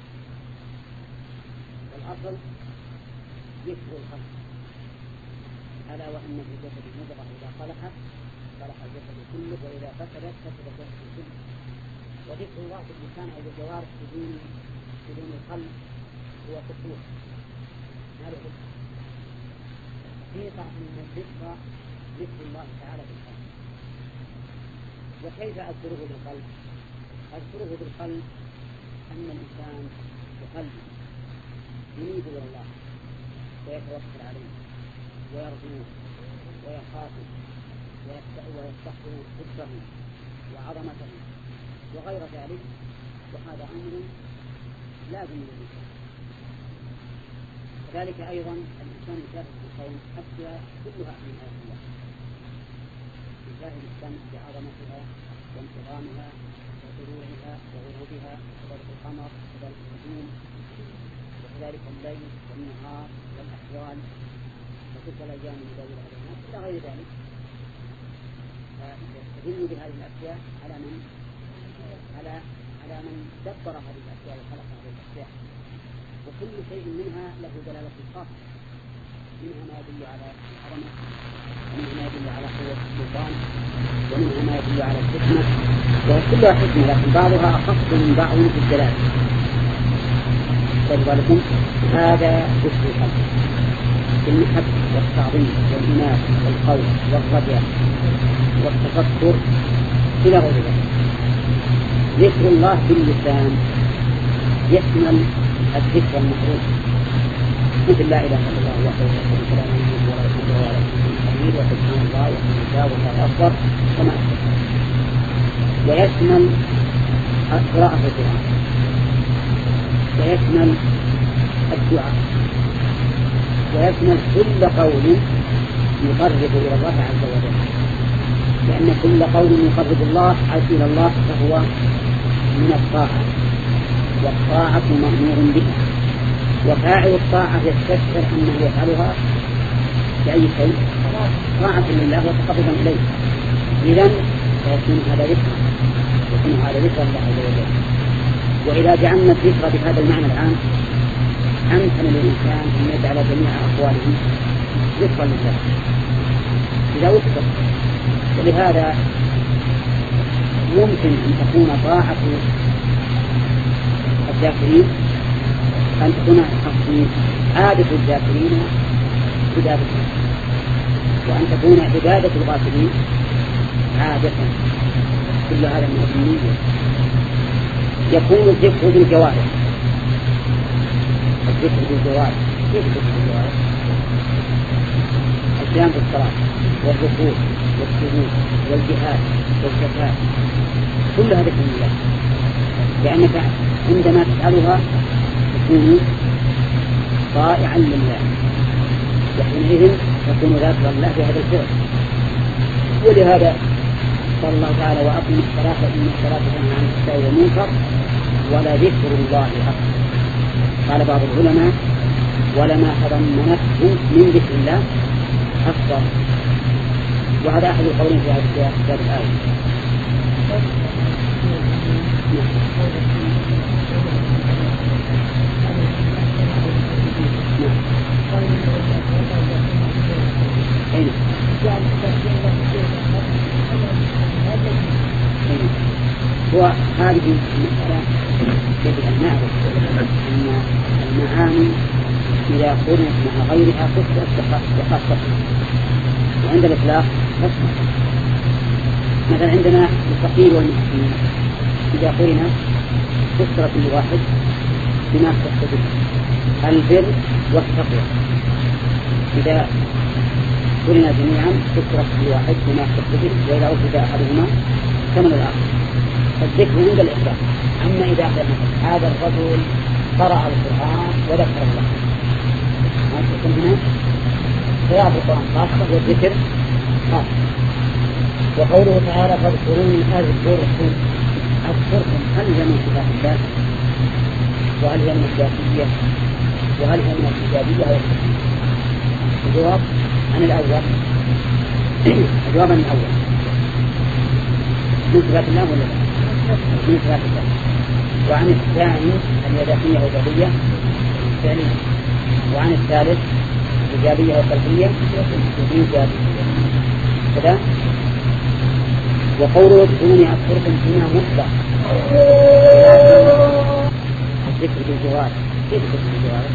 والأصل ذكر القلب ألا وأن في الجسد مضغة إذا صلحت صلح الجسد كله وإذا فسدت فسد الجسد كله. وذكر الله باللسان أو بالجوارح بدون بدون القلب هو كفور. هذا ذكر حقيقة من الذكر ذكر الله تعالى بالقلب. وكيف أذكره بالقلب؟ أذكره بالقلب أن الإنسان بقلبه يريد إلى الله ويتوكل عليه ويرجوه ويخافه ويستحضر قدره وعظمته وغير ذلك، وهذا أمر لازم للإنسان. كذلك أيضا الإنسان يشاهد في الكون أشياء كلها من آيات الله، يشاهد الشمس بعظمتها وانتظامها وطلوعها وغروبها، وكذلك القمر وكذلك النجوم وكذلك الليل والنهار والأحوال وتلك الأيام نداولها بين الناس إلى غير ذلك. فيستدل بهذه الأشياء على من على على من دبر هذه الأشياء وخلق هذه الأشياء، وكل شيء منها له دلالة خاصة، منها ما يدل على العظمة، ومنها ما يدل على قوة السلطان، ومنها ما يدل على الحكمة، وكلها حكمة لكن بعضها أخص من بعض في الدلالة. فلذلك هذا ذكر الخلق بالمحبة والتعظيم والإناث والخوف والرجاء والتفكر إلى غير ذلك. ذكر الله باللسان يشمل الذكر المحروف مثل لا إله إلا الله وحده لا شريك له له الملك وله الحمد وهو على كل شيء قدير وسبحان الله والحمد لله والله أكبر كما أشبه. ويشمل قراءة القرآن، ويشمل الدعاء، ويشمل كل قول يقرب إلى الله عز وجل، لأن كل قول يقرب الله إلى الله فهو من الطاعة، والطاعة مأمور بها، وفاعل الطاعة يستشعر أنه يفعلها بأي شيء طاعة لله وتقربا إليه. إذن فيكون هذا ذكر، يكون هذا ذكر الله عز وجل. وإذا جعلنا الذكر بهذا المعنى العام أمكن للإنسان أن يجعل جميع أقواله ذكرا لله إذا وفق. ولهذا يمكن أن تكون طاعة الذاكرين أن تكون عادة الذاكرين عبادة، وأن تكون عبادة الغافلين عادة. كل هذا من الدنيا. يكون الذكر بالجوارح، الذكر بالجوارح. كيف الذكر بالجوارح؟ القيام بالصلاة والركوع والسجود والجهاد والزكاة كلها ذكر لله، لأنك عندما تفعلها تكون طائعا لله، وحينئذ تكون ذاكرا الله بهذا الفعل. ولهذا قال الله تعالى وأقم الصلاة إن الصلاة تنهى عن الفحشاء والمنكر ولذكر الله أكبر. قال بعض العلماء ولما تضمنته من ذكر الله أكبر، وهذا أحد القولين في هذه الآية. هو هذه المسألة يجب أن نعرف أن المعاني إذا قرنت مع غيرها فسرت بخاصة، وعند الإطلاق فسرت. مثلا عندنا الفقير والمسكين إذا قرنت فسرت الواحد بما اختص به البر والتقوى، إذا قلنا جميعا فسرت الواحد بما اختص به، وإذا أفرد أحدهما كمل الآخر. فالذكر عند الإطلاق. أما إذا قلنا هذا الرجل قرأ القرآن وذكر الله، ما تكون هنا قراءة القرآن خاصة والذكر خاصة. وقوله تعالى فاذكروني أذكركم، أذكركم هل هي من صفات الله؟ وهل هي من الذاتية؟ وهل هي من الكتابية أو الحكمية؟ الجواب عن الأول. الجواب عن الأول من صفات الله ولا لا؟ من صفات الله. وعن الثاني اليدافية والجابية فعليا. وعن الثالث الإيجابية والسلبية إيجابية كذا. وقوله اذكروني أذكركم فيما مطلق الذكر بالجوارح. كيف الذكر بالجوارح؟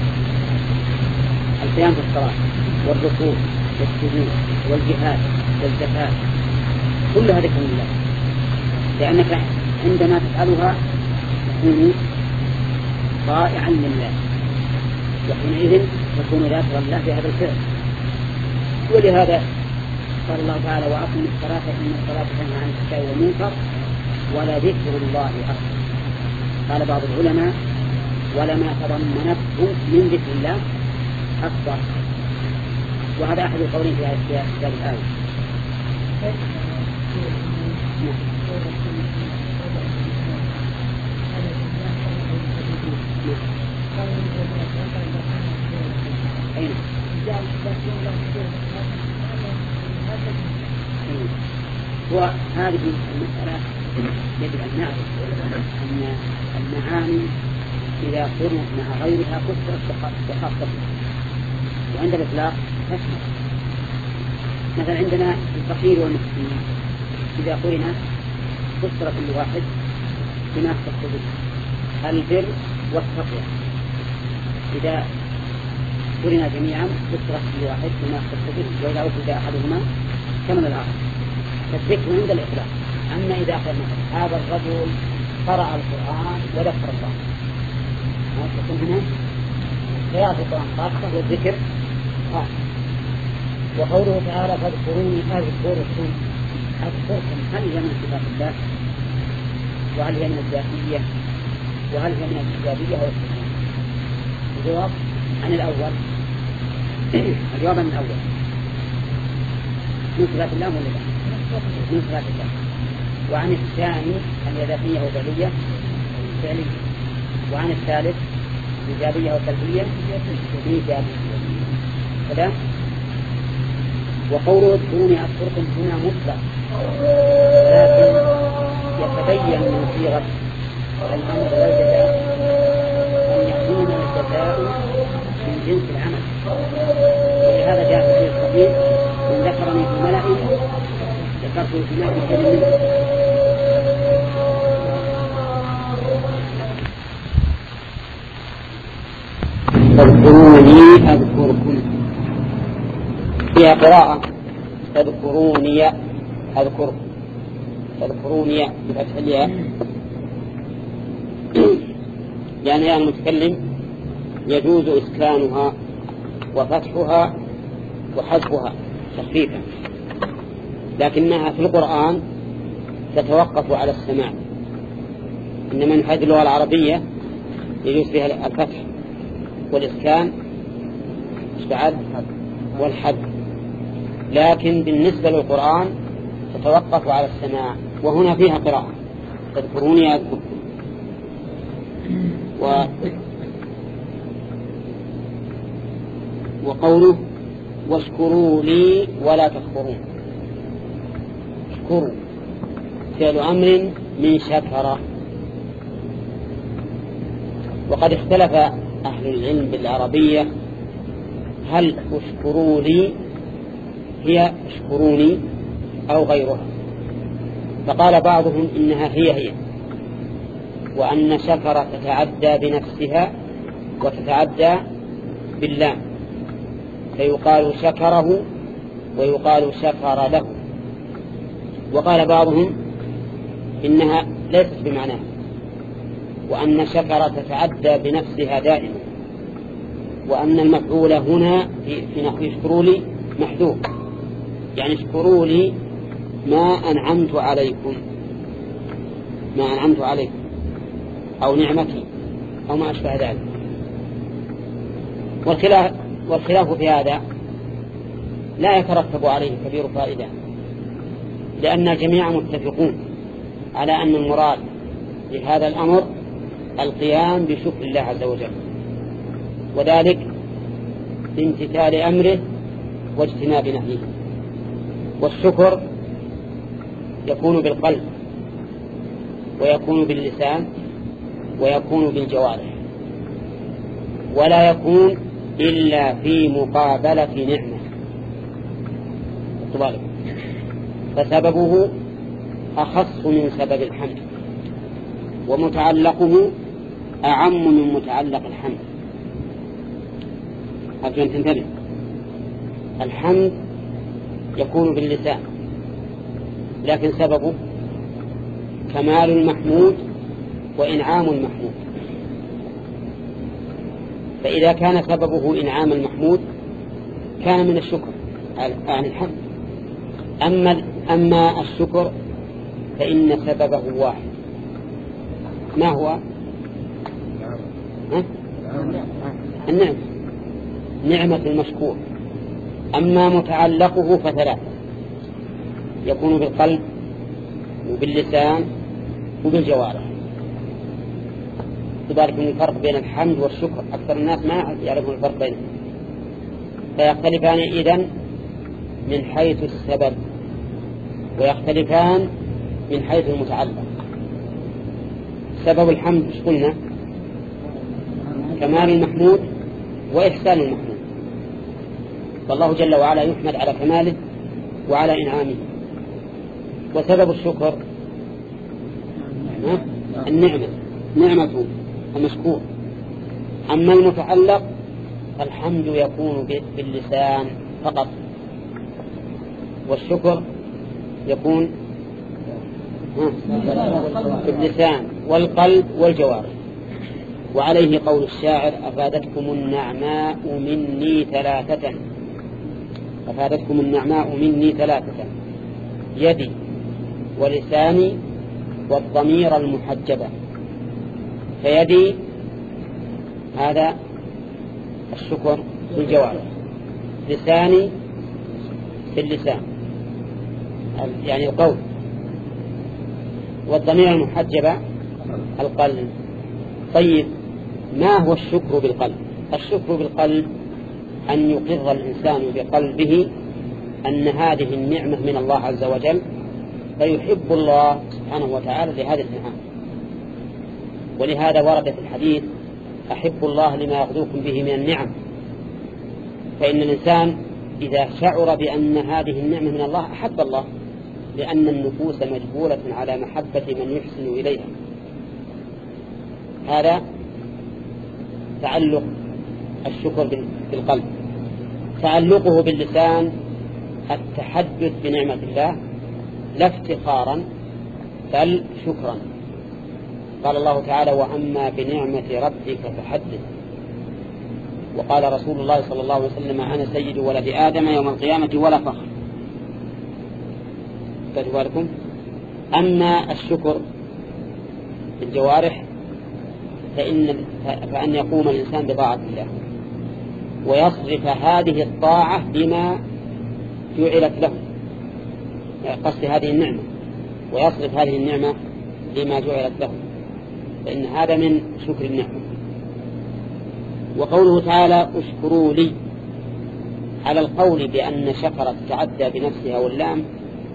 القيام بالصلاة والركوع والسجود والجهاد والزكاة كلها ذكر لله، لأنك عندما تفعلها تكون طائعا لله، وحينئذ تكون ذاكرا الله بهذا الفعل. ولهذا قال الله تعالى وأقم الصلاة إن الصلاة تنهى عن الفحشاء والمنكر ولذكر الله أكبر. قال بعض العلماء ولما تضمنته من ذكر الله أكبر، وهذا أحد القولين في هذه الآية. وهذه المسألة يجب أن نعرف أن المعاني إذا قرنت مع غيرها كثرت وخاصة، وعند الإطلاق تشمل. مثلا عندنا الفقير والمسكين إذا قرن كثر كل واحد بما يختص به، البر والتقوى إذا قرن جميعا كثر كل واحد بما يختص به، وإذا أفرد أحدهما كمل الآخر. فالذكر عند الإطلاق. أما إذا قال مثلا هذا الرجل قرأ القرآن وذكر الله، ما تكون هنا قراءة القرآن خاصة والذكر خاصة. وقوله تعالى فاذكروني أذكركم، أذكركم هل هي من صفات الله؟ وهل هي من الذاتية؟ وهل هي من الإيجابية أو السلبية؟ الجواب عن الأول الجواب عن الأول من صفات الله ولا لا؟ من صفات الله. وعن الثاني هل هي ذاتية أو فعلية؟ فعلية. وعن الثالث إيجابية أو سلبية؟ إيجابية. كذا. وقوله اذكروني أذكركم هنا مطلق، لكن يتبين من صيغة الأمر والجزاء أن يكون الجزاء من جنس العمل. ولهذا جاء في الصحيح من ذكرني في ملأ ذكرته في ملأ خير منه. اذكروني أذكركم فيها قراءة تذكروني أذكركم، تذكروني بفتح الياء، يعني يا المتكلم يجوز إسكانها وفتحها وحذفها تخفيفا، لكنها في القرآن تتوقف على السماع. إنما من حيث اللغة العربية يجوز فيها الفتح والإسكان والحذف، لكن بالنسبة للقرآن تتوقف على السماع، وهنا فيها قراءة تذكروني أذكركم. و... وقوله واشكروا لي ولا تكفرون، اشكروا فعل أمر من شكر. وقد اختلف أهل العلم بالعربية هل اشكروا لي هي اشكروني أو غيرها، فقال بعضهم إنها هي هي، وأن شكر تتعدى بنفسها وتتعدى باللام، فيقال شكره ويقال شكر له. وقال بعضهم إنها ليست بمعناها، وأن شكر تتعدى بنفسها دائما، وأن المفعول هنا في نحو اشكروا لي محذوف، يعني اشكروا لي ما أنعمت عليكم، ما أنعمت عليكم أو نعمتي أو ما أشبه ذلك. والخلاف, والخلاف في هذا لا يترتب عليه كبير فائدة، لأن جميعا متفقون على أن المراد بهذا الأمر القيام بشكر الله عز وجل، وذلك بامتثال أمره واجتناب نهيه. والشكر يكون بالقلب ويكون باللسان ويكون بالجوارح، ولا يكون إلا في مقابلة نعمة، فسببه أخص من سبب الحمد، ومتعلقه أعم من متعلق الحمد. أرجو أن تنتبه، الحمد يكون باللسان، لكن سببه كمال المحمود وإنعام المحمود، فإذا كان سببه إنعام المحمود كان من الشكر عن الحمد، أما, أما الشكر فإن سببه واحد. ما هو؟ ها؟ النعمة، نعمة المشكور. أما متعلقه فثلاثة، يكون بالقلب وباللسان وبالجوارح. تبارك من الفرق بين الحمد والشكر، أكثر الناس ما يعرفون الفرق بينهم، فيختلفان إذن من حيث السبب ويختلفان من حيث المتعلق. سبب الحمد ايش قلنا؟ كمال المحمود وإحسان المحمود، فالله جل وعلا يحمد على كماله وعلى إنعامه. وسبب الشكر النعمة، نعمته المشكور. أما المتعلق الحمد يكون باللسان فقط، والشكر يكون باللسان والقلب والجوارح. وعليه قول الشاعر: أفادتكم النعماء مني ثلاثة، أفادتكم النعماء مني ثلاثة: يدي ولساني والضمير المحجبة. فيدي هذا الشكر في الجوارح، لساني في اللسان يعني القول، والضمير المحجبة القلب. طيب، ما هو الشكر بالقلب؟ الشكر بالقلب أن يقر الإنسان بقلبه أن هذه النعمة من الله عز وجل، فيحب الله سبحانه وتعالى لهذه النعمة. ولهذا ورد في الحديث: أحب الله لما يغدوكم به من النعم. فإن الإنسان إذا شعر بأن هذه النعمة من الله أحب الله، لأن النفوس مجبولة على محبة من يحسن إليها. هذا تعلق الشكر بالقلب. تعلقه باللسان التحدث بنعمة الله، لا افتخارا بل شكرا. قال الله تعالى: وأما بنعمة ربك فحدث. وقال رسول الله صلى الله عليه وسلم: أنا سيد ولد آدم يوم القيامة ولا فخر. فاتباركم. أما الشكر بالجوارح فإن فأن يقوم الإنسان بطاعة الله ويصرف هذه الطاعة بما جعلت له، قصد هذه النعمة، ويصرف هذه النعمة بما جعلت له، فإن هذا من شكر النعمة. وقوله تعالى: اشكروا لي، على القول بأن شكر تتعدى بنفسها واللام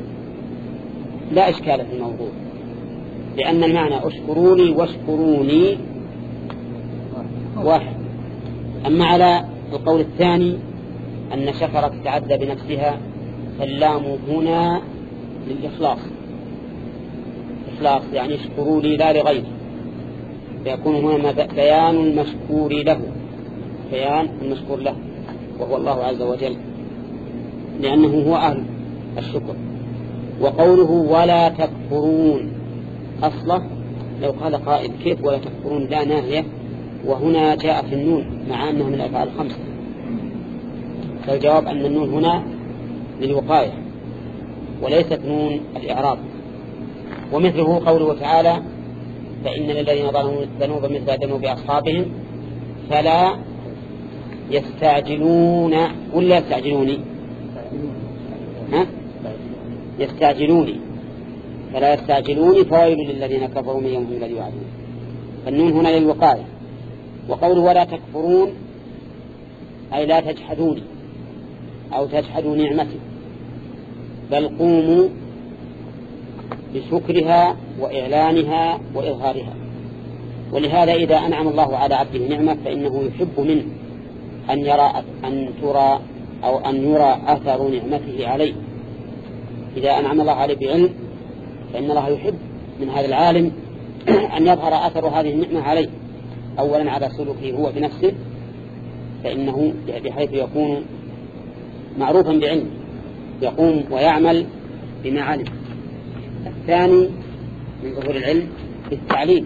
لا إشكال في الموضوع، لأن المعنى اشكروا لي واشكروني واحد. أما على القول الثاني أن شكر تتعدى بنفسها، فاللام هنا للإخلاص، إخلاص يعني اشكروا لي لا لغير، فيكون هنا بيان المشكور له، بيان المشكور له وهو الله عز وجل، لأنه هو أهل الشكر. وقوله ولا تكفرون، أصله لو قال قائل: كيف ولا تكفرون لا ناهية وهنا جاء في النون مع أنه من الأفعال الخمسة؟ فالجواب أن النون هنا للوقاية وليست نون الإعراب. ومثله قوله تعالى: فإن للذين ظلموا الذنوب مثل ذنوب أصحابهم فلا يستعجلون ولا يستعجلوني ها؟ يستعجلوني فلا يستعجلوني فويل للذين كفروا من يومهم الذي يوعدون. فالنون هنا للوقاية. وقوله ولا تكفرون أي لا تجحدوني أو تجحدوا نعمتي، بل قوموا بشكرها وإعلانها وإظهارها. ولهذا إذا أنعم الله على عبده نعمة فإنه يحب منه أن يرى أن ترى أو أن يرى أثر نعمته عليه. إذا أنعم الله عليه بعلم فإن الله يحب من هذا العالم أن يظهر أثر هذه النعمة عليه، أولا على سلوكه هو بنفسه، فإنه بحيث يكون معروفا بعلم يقوم ويعمل بما علم. الثاني من ظهور العلم بالتعليم،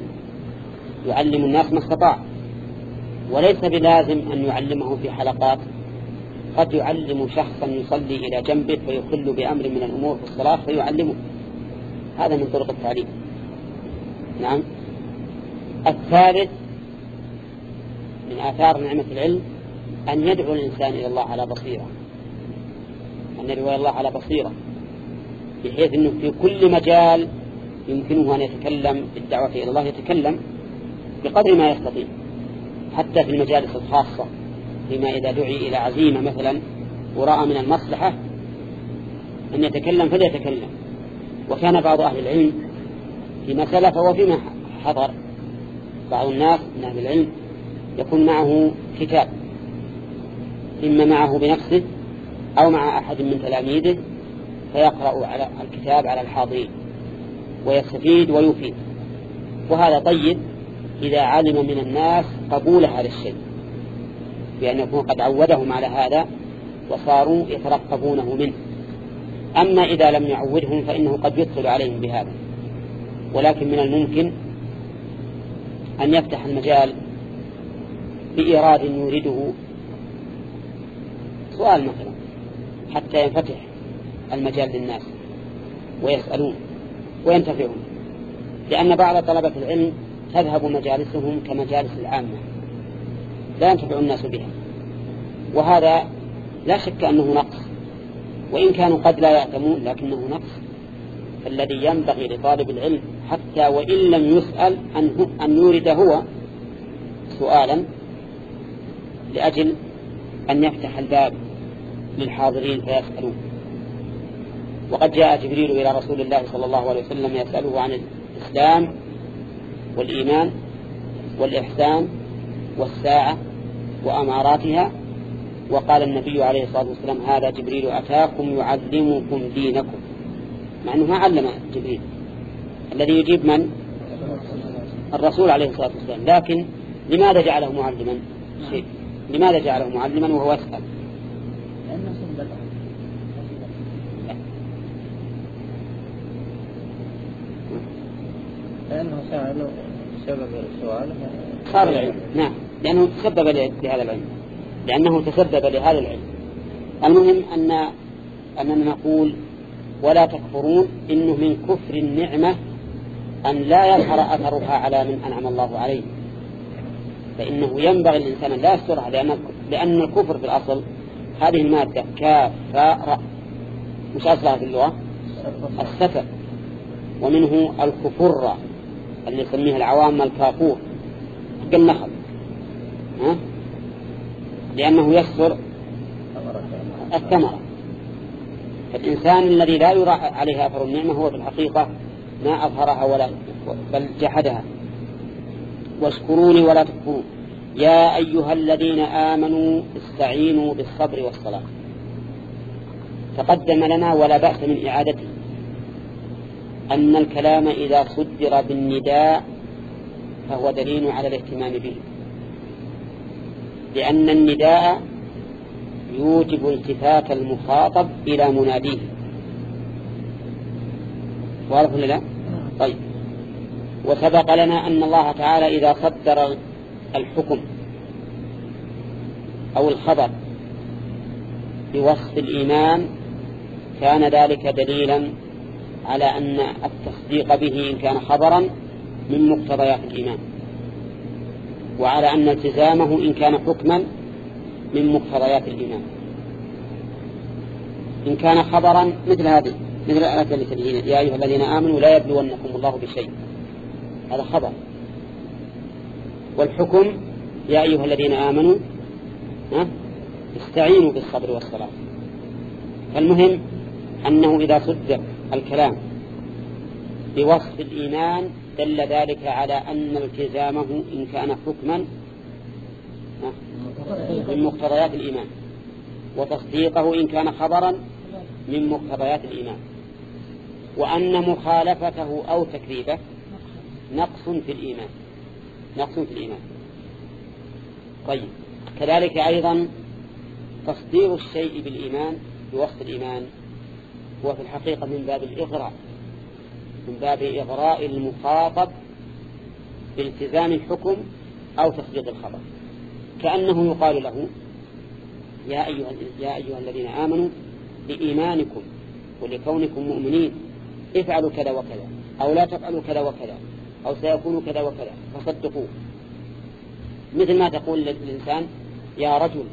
يعلم الناس ما استطاع، وليس بلازم أن يعلمه في حلقات، قد يعلم شخصا يصلي إلى جنبه فيخل بأمر من الأمور في الصلاة فيعلمه. هذا من طرق التعليم. نعم. الثالث من آثار نعمة العلم أن يدعو الإنسان إلى الله على بصيرة، أن يدعو إلى الله على بصيرة، بحيث أنه في كل مجال يمكنه أن يتكلم بالدعوة إلى الله يتكلم بقدر ما يستطيع، حتى في المجالس الخاصة، فيما إذا دعي إلى عزيمة مثلا ورأى من المصلحة أن يتكلم فليتكلم. وكان بعض أهل العلم فيما سلف وفيما حضر، بعض الناس من أهل العلم يكون معه كتاب، إما معه بنفسه أو مع أحد من تلاميذه، فيقرأ على الكتاب على الحاضرين ويستفيد ويفيد. وهذا طيب إذا علم من الناس قبول هذا الشيء، بأن يكون قد عودهم على هذا وصاروا يترقبونه منه. أما إذا لم يعودهم فإنه قد يدخل عليهم بهذا. ولكن من الممكن أن يفتح المجال بإيراد يريده سؤال مثلا، حتى ينفتح المجال للناس ويسألون وينتفعون، لأن بعض طلبة العلم تذهب مجالسهم كمجالس العامة لا ينتفع الناس بها، وهذا لا شك أنه نقص، وإن كانوا قد لا يعتمون لكنه نقص. فالذي ينبغي لطالب العلم حتى وإن لم يسأل أن يورد هو سؤالا لأجل أن يفتح الباب للحاضرين فيسألون. وقد جاء جبريل إلى رسول الله صلى الله عليه وسلم يسأله عن الإسلام والإيمان والإحسان والساعة وأماراتها، وقال النبي عليه الصلاة والسلام هذا جبريل أتاكم يعلمكم دينكم، مع أنه ما علم جبريل، الذي يجيب من؟ الرسول عليه الصلاة والسلام. لكن لماذا جعله معلما؟ شيء لماذا جعله معلما وهو يسأل؟ لأنه سبب لأنه سأله سبب السؤال صار العلم. نعم، لأنه تسبب لهذا العلم، لأنه تسبب لهذا العلم. المهم أن أننا نقول ولا تكفرون إنه من كفر النعمة أن لا يظهر أثرها على من أنعم الله عليه، فإنه ينبغي الإنسان لا يسترها، لأن لأن الكفر في الأصل هذه المادة كاف فاء راء، مش أصلها في اللغة الستر، ومنه الكفر اللي يسميه العوام الكافور كالنخل، ها؟ لأنه يستر الثمرة. فالإنسان الذي لا يرى عليه أثر النعمة هو في الحقيقة ما أظهرها ولا بل جحدها. واشكروني ولا تكفرون يا أيها الذين آمنوا استعينوا بالصبر والصلاة. تقدم لنا ولا بأس من إعادته أن الكلام إذا صدر بالنداء فهو دليل على الاهتمام به، لأن النداء يوجب التفات المخاطب إلى مناديه. واضح ولا لا؟ طيب. وسبق لنا أن الله تعالى إذا صدر الحكم أو الخبر بوصف الإيمان كان ذلك دليلا على أن التصديق به إن كان خبرا من مقتضيات الإيمان، وعلى أن التزامه إن كان حكما من مقتضيات الإيمان. إن كان خبرا مثل هذه مثل الآية التي تلينا يا أيها الذين آمنوا لا يبلونكم الله بشيء، هذا خبر. والحكم يا أيها الذين آمنوا ها استعينوا بالصبر والصلاة. فالمهم أنه إذا صدق الكلام بوصف الإيمان دل ذلك على أن التزامه إن كان حكما من مقتضيات الإيمان، وتصديقه إن كان خبرا من مقتضيات الإيمان، وأن مخالفته أو تكذيبه نقص في الإيمان نقص في الإيمان. طيب، كذلك أيضا تصدير الشيء بالإيمان بوصف الإيمان هو في الحقيقة من باب الإغراء، من باب إغراء المخاطب بالتزام الحكم أو تصديق الخبر، كأنه يقال له يا أيها, يا أيها الذين آمنوا لإيمانكم ولكونكم مؤمنين افعلوا كذا وكذا أو لا تفعلوا كذا وكذا أو سيكون كذا وكذا فصدقوه. مثل ما تقول للإنسان يا رجل،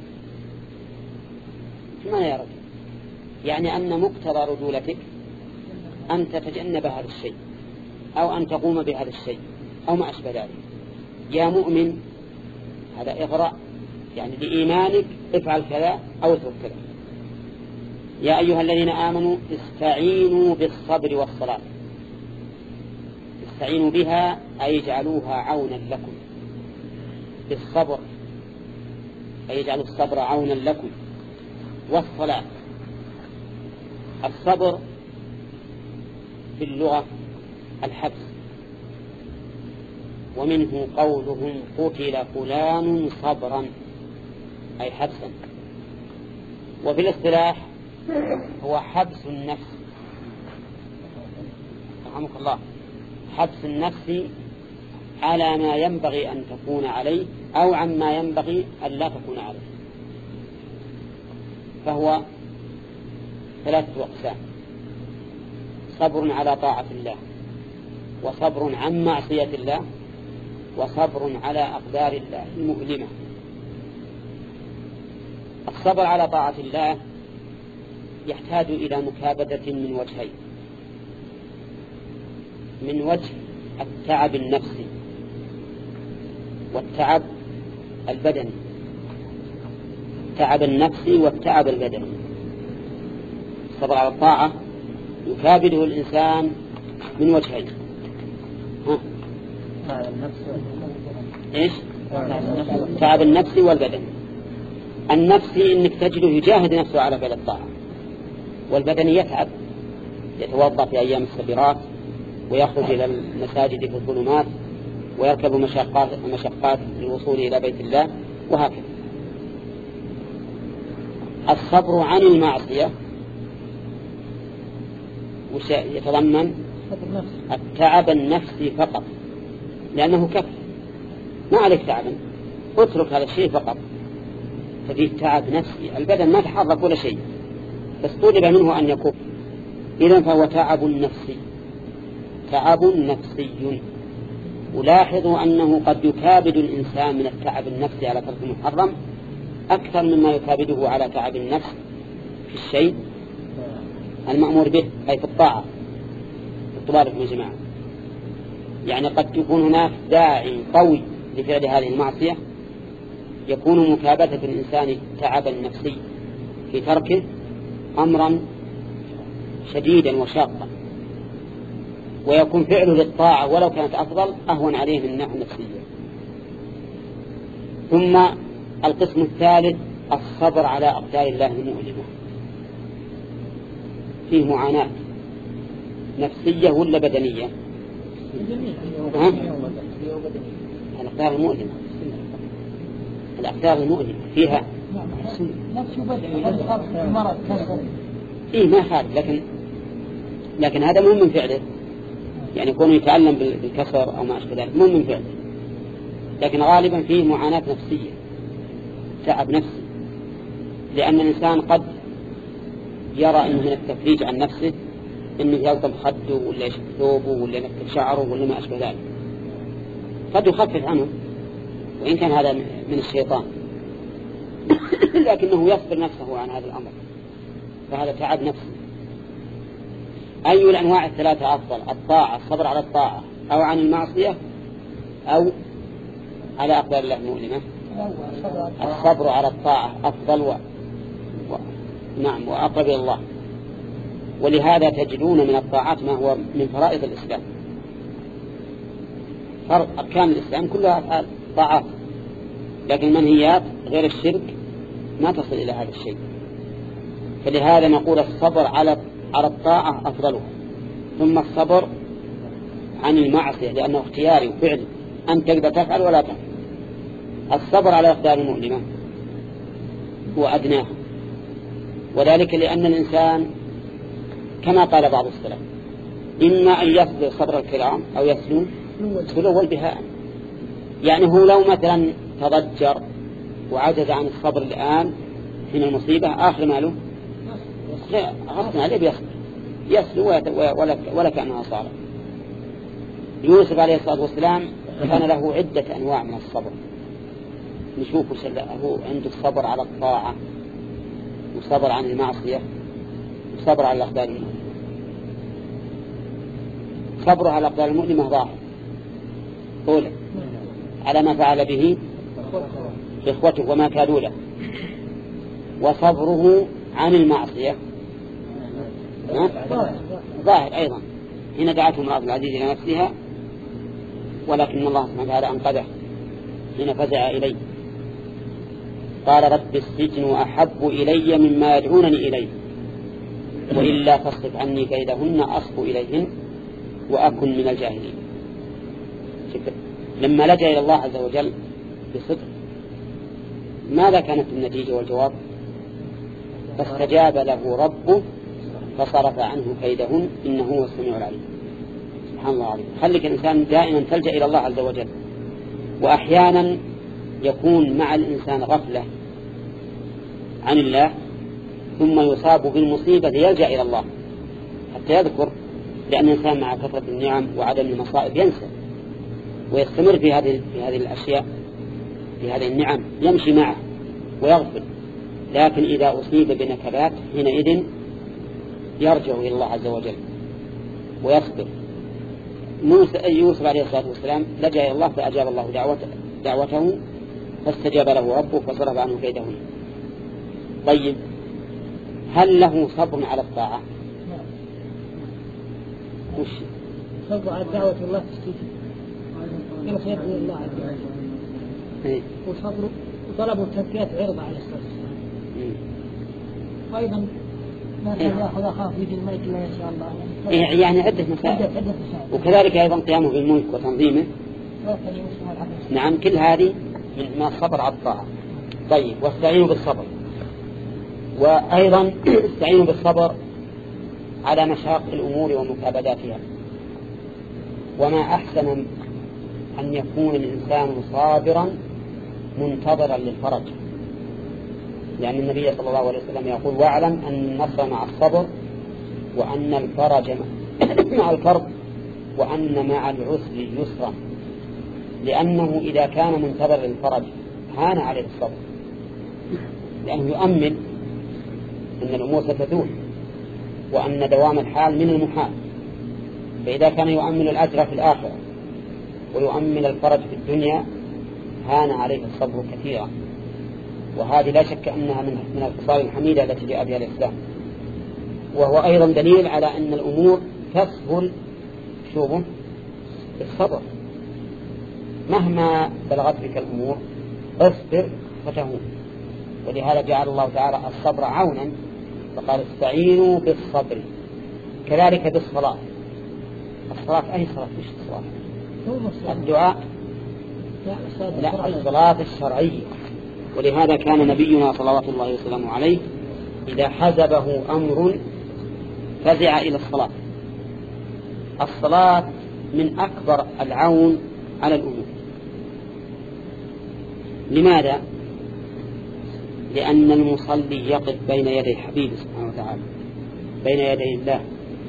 ما يا رجل؟ يعني أن مقتضى رجولتك أن تتجنب هذا الشيء أو أن تقوم بهذا الشيء أو ما أشبه ذلك. يا مؤمن هذا إغراء، يعني لإيمانك افعل كذا أو اترك كذا. يا أيها الذين آمنوا استعينوا بالصبر والصلاة. استعينوا بها أي اجعلوها عونا لكم، بالصبر أي اجعلوا الصبر عونا لكم، والصلاة. الصبر في اللغة الحبس، ومنه قولهم قتل فلان صبرا أي حبسا. وفي الاصطلاح هو حبس النفس، رحمك الله، حبس النفس على ما ينبغي أن تكون عليه أو عما ينبغي أن لا تكون عليه. فهو ثلاثة أقسام: صبر على طاعة الله، وصبر عن معصية الله، وصبر على أقدار الله المؤلمة. الصبر على طاعة الله يحتاج إلى مكابدة من وجهين: من وجه التعب النفسي والتعب البدني. التعب النفسي والتعب البدني. الصبر على الطاعة يكابده الإنسان من وجهين: ها؟ إيش؟ تعب النفسي والبدني. النفسي إنك تجده يجاهد نفسه على فعل الطاعة، والبدني يتعب، يتوضأ في أيام السبيرات ويخرج إلى المساجد في الظلمات ويركب مشقات, مشقات للوصول إلى بيت الله وهكذا. الصبر عن المعصية يتضمن التعب النفسي فقط، لأنه كف، ما عليك تعبا، اترك هذا الشيء فقط. ففيه تعب نفسي، البدن ما تحرك ولا شيء، بس طلب منه أن يكف. إذن فهو تعب نفسي، تعب نفسي. ولاحظوا أنه قد يكابد الإنسان من التعب النفسي على ترك المحرم أكثر مما يكابده على تعب النفس في الشيء المأمور به، أي في الطاعة. اطباركم يا جماعة، يعني قد يكون هناك داعي قوي لفعل هذه المعصية يكون مكابدة الإنسان تعبا نفسي في تركه أمرا شديدا وشاقا، ويكون فعله للطاعة ولو كانت أفضل أهون عليه من الناحية النفسية. ثم القسم الثالث الصبر على أقدار الله المؤلمة. فيه معاناة نفسية ولا بدنية؟ ها؟ الأقدار المؤلمة، الأقدار المؤلمة فيها نفس بدني مرض كسر. إيه ما خالف، لكن لكن هذا مو من فعله، يعني يكون يتعلم بالكسر أو ما أشبه ذلك مو من فعله، لكن غالبا فيه معاناة نفسية، تعب نفسي. لأن الإنسان قد يرى أنه من التفريج عن نفسه أنه يلطم خده ولا يشد ثوبه ولا ينكت شعره ولا ما أشبه ذلك، قد يخفف عنه وإن كان هذا من الشيطان لكنه يصبر نفسه عن هذا الأمر، فهذا تعب نفسي. أي الأنواع الثلاثة أفضل؟ الطاعة، الصبر على الطاعة، أو عن المعصية، أو على أقدار الله المؤلمة؟ الصبر على الطاعة أفضل و... و... نعم وأقرب إلى الله. ولهذا تجدون من الطاعات ما هو من فرائض الإسلام. أركان الإسلام كلها أفعال طاعات، لكن المنهيات غير الشرك ما تصل إلى هذا الشيء. فلهذا نقول الصبر على على الطاعة أفضله، ثم الصبر عن المعصية لأنه اختياري وفعل، أن تقدر تفعل ولا تفعل. الصبر على أقدار المؤلمة هو أدناه، وذلك لأن الإنسان كما قال بعض السلف إما أن يصبر صبر الكرام أو يسلم سلو البهاء. يعني هو لو مثلا تضجر وعجز عن الصبر الآن حين المصيبة آخر ماله غصب عليه بيصبر يسلو ولا, ولا كأنها صارت. يوسف عليه الصلاة والسلام كان له عدة أنواع من الصبر. نشوف هو عنده الصبر على الطاعة وصبر عن المعصية وصبر على الأقدار المؤلمة. صبره على الأقدار المؤلمة ظاهر قوله على ما فعل به إخوته وما كادوا له، وصبره عن المعصية ظاهر أيضا حين دعته امرأة العزيز إلى نفسها ولكن الله سبحانه وتعالى أنقذه حين فزع إليه قال رب السجن أحب إلي مما يدعونني إليه وإلا تصرف عني كيدهن أصب إليهن وأكن من الجاهلين. لما لجأ إلى الله عز وجل بصدق ماذا كانت النتيجة والجواب؟ فاستجاب له ربه فصرف عنه كيدهن إنه هو السميع العليم. سبحان الله عليك. خليك الإنسان دائما تلجأ إلى الله عز وجل. وأحيانا يكون مع الإنسان غفلة عن الله ثم يصاب بالمصيبة يلجأ إلى الله حتى يذكر، لأن الإنسان مع كثرة النعم وعدم المصائب ينسى ويستمر في هذه في هذه الأشياء في هذه النعم يمشي معه ويغفل. لكن إذا أصيب بنكبات حينئذ يرجع إلى الله عز وجل ويصبر. موسى يوسف عليه الصلاة والسلام لجأ إلى الله فأجاب الله دعوته, دعوته فاستجاب له ربه فصرف عنه كيده. طيب هل له صبر على الطاعة؟ وش صبر على دعوة الله تستجيب كما سيدعو الله عز وجل وصبر وطلبوا تزكية عرض عليه الصلاة والسلام. وأيضا ما كان يأخذ أخاه في الملك إلا إن شاء الله يعني, يعني عدة مسائل. وكذلك أيضا قيامه بالملك وتنظيمه. نعم كل هذه من الصبر على الطاعة. طيب واستعينوا بالصبر. وأيضا استعينوا بالصبر على مشاق الأمور ومكابداتها. وما أحسن أن يكون الإنسان صابرا منتظرا للفرج، لأن النبي صلى الله عليه وسلم يقول واعلم أن النصر مع الصبر وأن الفرج مع الكرب وأن مع العسر يسرا. لأنه إذا كان منتظر للفرج هان عليه الصبر، لأنه يؤمن أن الأمور ستزول وأن دوام الحال من المحال. فإذا كان يؤمن الأجر في الآخرة ويؤمن الفرج في الدنيا هان عليه الصبر كثيرا. وهذه لا شك أنها من من الخصال الحميدة التي جاء بها الإسلام. وهو أيضا دليل على أن الأمور تسهل شوبه بالصبر. مهما بلغت بك الأمور اصبر فتهون. ولهذا جعل الله تعالى الصبر عونا فقال استعينوا بالصبر. كذلك بالصلاة. الصلاة أي صلاة؟ مش الصلاة الدعاء، لا الصلاة الشرعية. ولهذا كان نبينا صلوات الله وسلامه عليه إذا حزبه أمر فزع إلى الصلاة. الصلاة من أكبر العون على الأمور. لماذا؟ لأن المصلي يقف بين يدي حبيبه سبحانه وتعالى بين يدي الله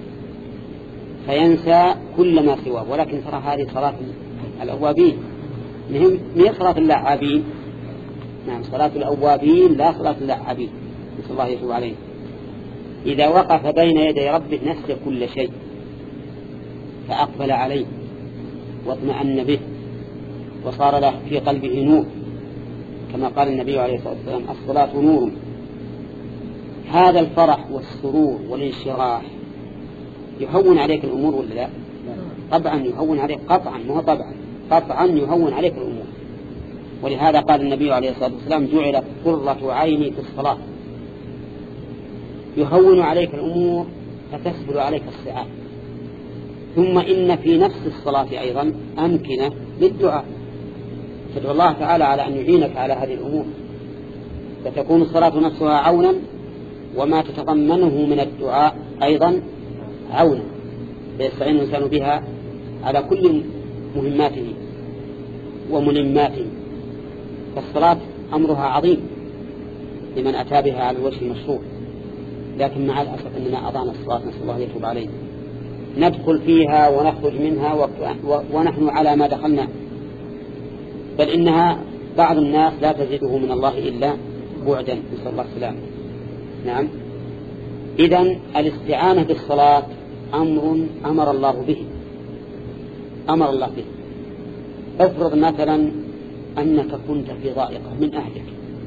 فينسى كل ما سواه. ولكن ترى هذه صلاة الأوابين من صلاة اللاعبين. نعم صلاة الأوابين لا صلاة اللاعبين، نسأل الله يتوب عليه. إذا وقف بين يدي ربه نسي كل شيء فأقبل عليه واطمأن به وصار له في قلبه نور، كما قال النبي عليه الصلاة والسلام الصلاة نور. هذا الفرح والسرور والانشراح يهون عليك الأمور ولا لا؟ طبعا يهون عليك قطعا، مو طبعا قطعا يهون عليك الأمور. ولهذا قال النبي عليه الصلاة والسلام جعلت قرة عيني في الصلاة. يهون عليك الأمور فتسهل عليك الصعاب. ثم إن في نفس الصلاة أيضا أمكنة للدعاء، تدعو الله تعالى على أن يعينك على هذه الأمور، فتكون الصلاة نفسها عونا وما تتضمنه من الدعاء أيضا عونا، فيستعين الإنسان بها على كل مهماته وملماته. فالصلاة أمرها عظيم لمن أتى بها على الوجه المشروع، لكن مع الأسف أننا أضعنا الصلاة، نسأل الله يتوب علينا. ندخل فيها ونخرج منها ونحن على ما دخلنا، بل إنها بعض الناس لا تزيده من الله إلا بعدا، نسأل الله السلامة. نعم. إذن الاستعانة بالصلاة أمر أمر الله به، أمر الله به. افرض مثلا أنك كنت في ضائقة من أهلك،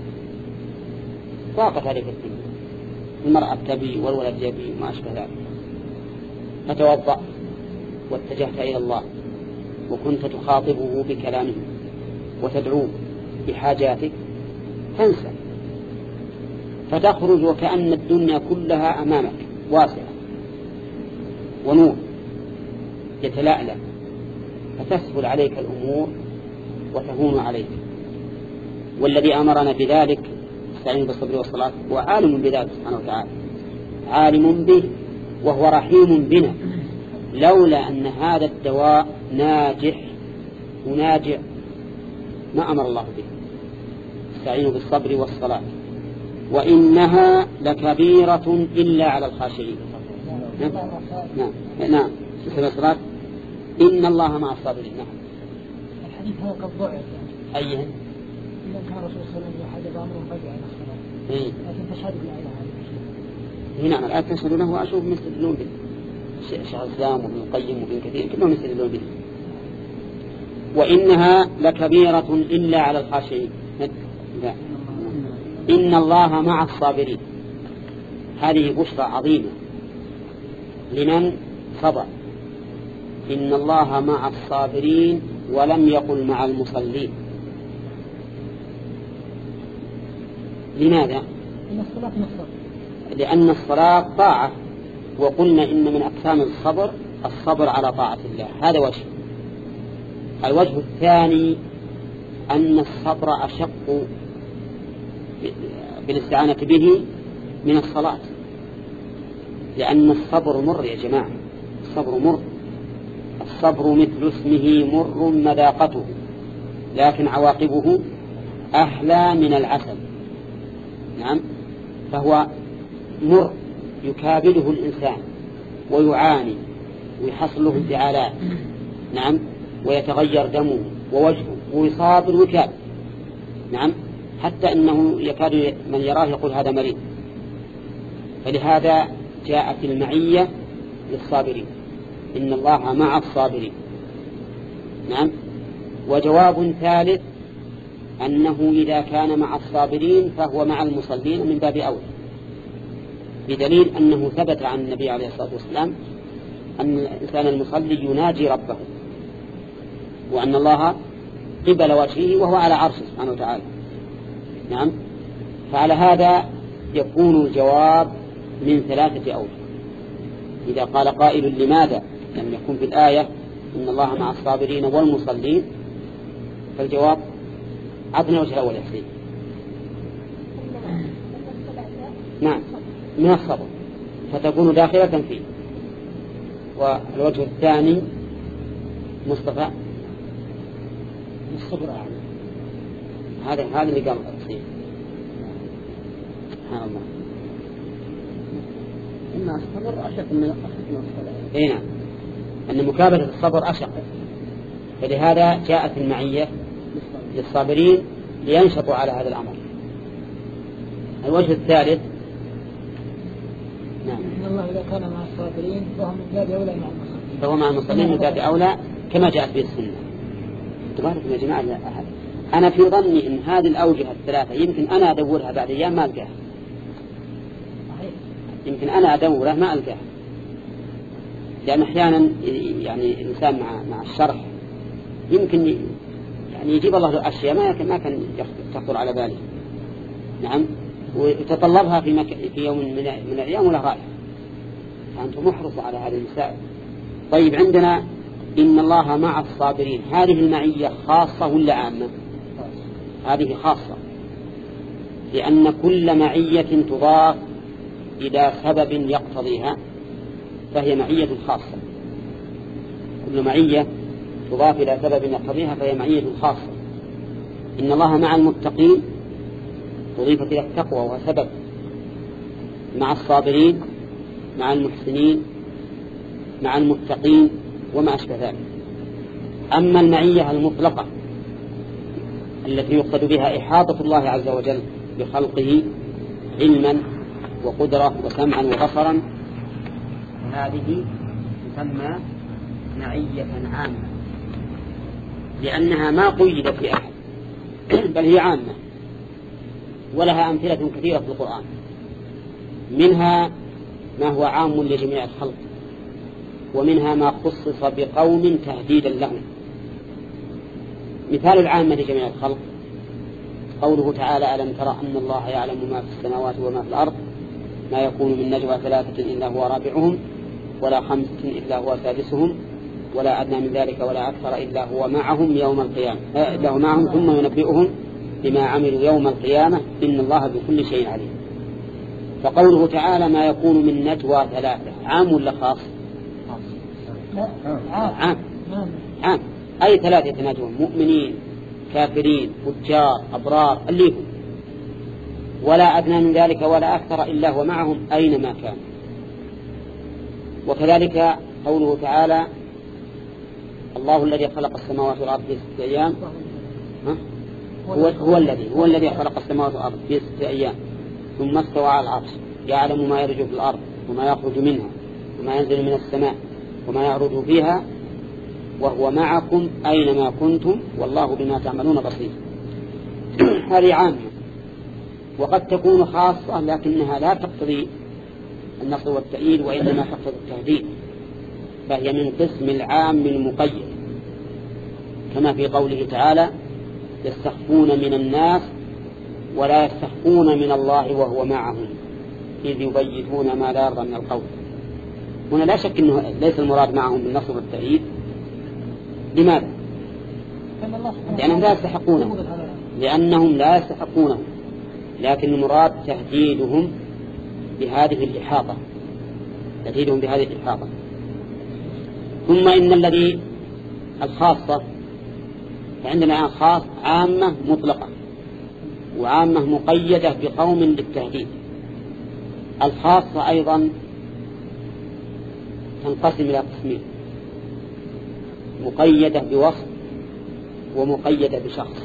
ضاقت عليك الدنيا، المرأة تبي والولد يبي وما أشبه ذلك، فتوضأ واتجهت إلى الله وكنت تخاطبه بكلامه وتدعوه بحاجاتك، تنسى فتخرج وكأن الدنيا كلها أمامك واسعة ونور يتلألأ، فتسهل عليك الأمور وتهون عليك. والذي أمرنا بذلك استعين بالصبر والصلاة هو عالم بذلك سبحانه وتعالى، عالم به وهو رحيم بنا، لولا أن هذا الدواء ناجح وناجع ما أمر الله به. استعينوا بالصبر والصلاة وإنها لكبيرة إلا على الخاشعين. نعم نعم نعم. الصلاة إن الله مع الصابرين. نعم. الحديث هو قد ضعف. أيه؟ إن كان رسول الله صلى الله عليه وسلم يحدث أمر فجأة إلى الصلاة. لكن تشهد لا إله إلا الله. نعم. الآن تشهد له وأشوف مثل به شيخ الإسلام وابن القيم وابن كثير كلهم يستدلون به. وإنها لكبيرة إلا على الخاشعين. لا. إن الله مع الصابرين، هذه بشرى عظيمة لمن صبر. إن الله مع الصابرين ولم يقل مع المصلين. لماذا؟ لأن الصلاة طاعة، وقلنا إن من أقسام الصبر الصبر على طاعة الله، هذا وجه. الوجه الثاني أن الصبر أشق بالاستعانة به من الصلاة، لأن الصبر مر يا جماعة، الصبر مر. الصبر مثل اسمه مر مذاقته، لكن عواقبه أحلى من العسل. نعم. فهو مر يكابده الإنسان ويعاني ويحصل له انفعالات. نعم. ويتغير دمه ووجهه ويصابر ويكاب. نعم. حتى أنه يكاد من يراه يقول هذا مريض. فلهذا جاءت المعية للصابرين، إن الله مع الصابرين. نعم. وجواب ثالث أنه إذا كان مع الصابرين فهو مع المصلين من باب أولى، بدليل أنه ثبت عن النبي عليه الصلاة والسلام أن الإنسان المصلي يناجي ربه، وأن الله قبل وجهه وهو على عرشه سبحانه وتعالى. نعم. فعلى هذا يكون الجواب من ثلاثة أوجه. إذا قال قائل لماذا لم يكن في الآية إن الله مع الصابرين والمصلين، فالجواب عطنا وجه الأول يا سيدي. نعم، من الصبر فتكون داخلة فيه. والوجه الثاني مصطفى الصبر أعلى. هذا هذا اللي قال الصيف. سبحان الله. إن الصبر أشق من الصلاة. إيه نعم. أن مكابدة الصبر أشق، فلهذا جاءت المعية للصابرين لينشطوا على هذا الأمر. الوجه الثالث نعم. إن الله إذا كان مع الصابرين فهو من باب أولى مع المصلين. فهو مع المصلين من باب أولى كما جاءت به السنة. تبارك يا جماعة أحد. أنا في ظني إن هذه الأوجه الثلاثة يمكن أنا أدورها بعد أيام ما ألقاها. يمكن أنا أدورها ما ألقاها، لأن أحيانا يعني الإنسان مع مع الشرح يمكن يعني يجيب الله له أشياء ما ما كان تخطر على باله. نعم. وتطلبها في مك... في يوم من من الأيام ولا رائع. فأنت محرص على هذه المسائل. طيب، عندنا إن الله مع الصابرين، هذه المعية خاصة ولا عامة؟ هذه خاصة، لأن كل معية تضاف إلى سبب يقتضيها فهي معية خاصة. كل معية تضاف إلى سبب يقتضيها فهي معية خاصة. إن الله مع المتقين أضيفت إلى التقوى وهو سبب، مع الصابرين مع المحسنين مع المتقين وما أشبه ذلك. أما المعية المطلقة التي يقصد بها إحاطة الله عز وجل بخلقه علما وقدرة وسمعا وبصرا، هذه تسمى معية عامة، لأنها ما قيدت في أحد بل هي عامة، ولها أمثلة كثيرة في القرآن، منها ما هو عام لجميع الخلق، ومنها ما خصص بقوم تهديدا لهم. مثال العامة لجميع الخلق قوله تعالى: ألم ترى أن الله يعلم ما في السماوات وما في الأرض، ما يكون من نجوى ثلاثة إلا هو رابعهم ولا خمسة إلا هو سادسهم ولا أدنى من ذلك ولا أكثر إلا هو معهم يوم القيامة إلا هو معهم ثم ينبئهم بما عملوا يوم القيامة إن الله بكل شيء عليم. فقوله تعالى: ما يكون من نجوى ثلاثة عام ولا خاص؟ عام. عام أي ثلاثة نجوى: مؤمنين كافرين فجار أبرار اللي هم، ولا أدنى من ذلك ولا أكثر إلا هو معهم أينما كان. وكذلك قوله تعالى: الله الذي خلق السماوات والأرض في ستة أيام هو, هو الذي هو الذي خلق السماوات والأرض في ستة أيام ثم استوى على العرش يعلم ما يرج في الأرض وما يخرج منها وما ينزل من السماء وما يعرج فيها وهو معكم أينما كنتم والله بما تعملون بصير. هذه عامة، وقد تكون خاصة لكنها لا تقتضي النصر والتأييد وإنما تقتضي التهديد، فهي من قسم العام المقيد، كما في قوله تعالى: يستخفون من الناس ولا يستخفون من الله وهو معهم إذ يبيتون ما لا يرضى من القول. هنا لا شك أنه ليس المراد معهم بالنصر والتأييد. لماذا؟ لأنهم لا يستحقونه لأنهم لا يستحقونه لكن المراد تهديدهم بهذه الإحاطة تهديدهم بهذه الإحاطة. ثم إن الذي الخاصة فعندنا الآن خاص عامة مطلقة وعامة مقيدة بقوم للتهديد. الخاصة أيضا تنقسم إلى قسمين: مقيدة بوصف ومقيدة بشخص.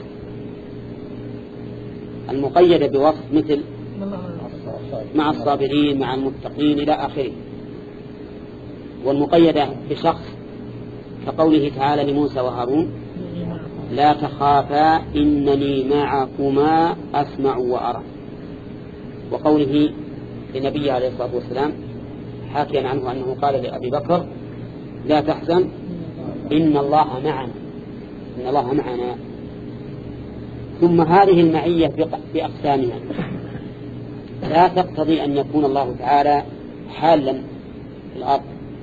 المقيدة بوصف مثل مع الصابرين مع المتقين إلى آخره، والمقيدة بشخص كقوله تعالى لموسى وهارون: لا تخافا إنني معكما أسمع وأرى، وقوله لنبيه عليه الصلاة والسلام حاكيا عنه أنه قال لأبي بكر: لا تحزن إن الله معنا إن الله معنا. ثم هذه المعية بأقسامها لا تقتضي أن يكون الله تعالى حالا في الأرض،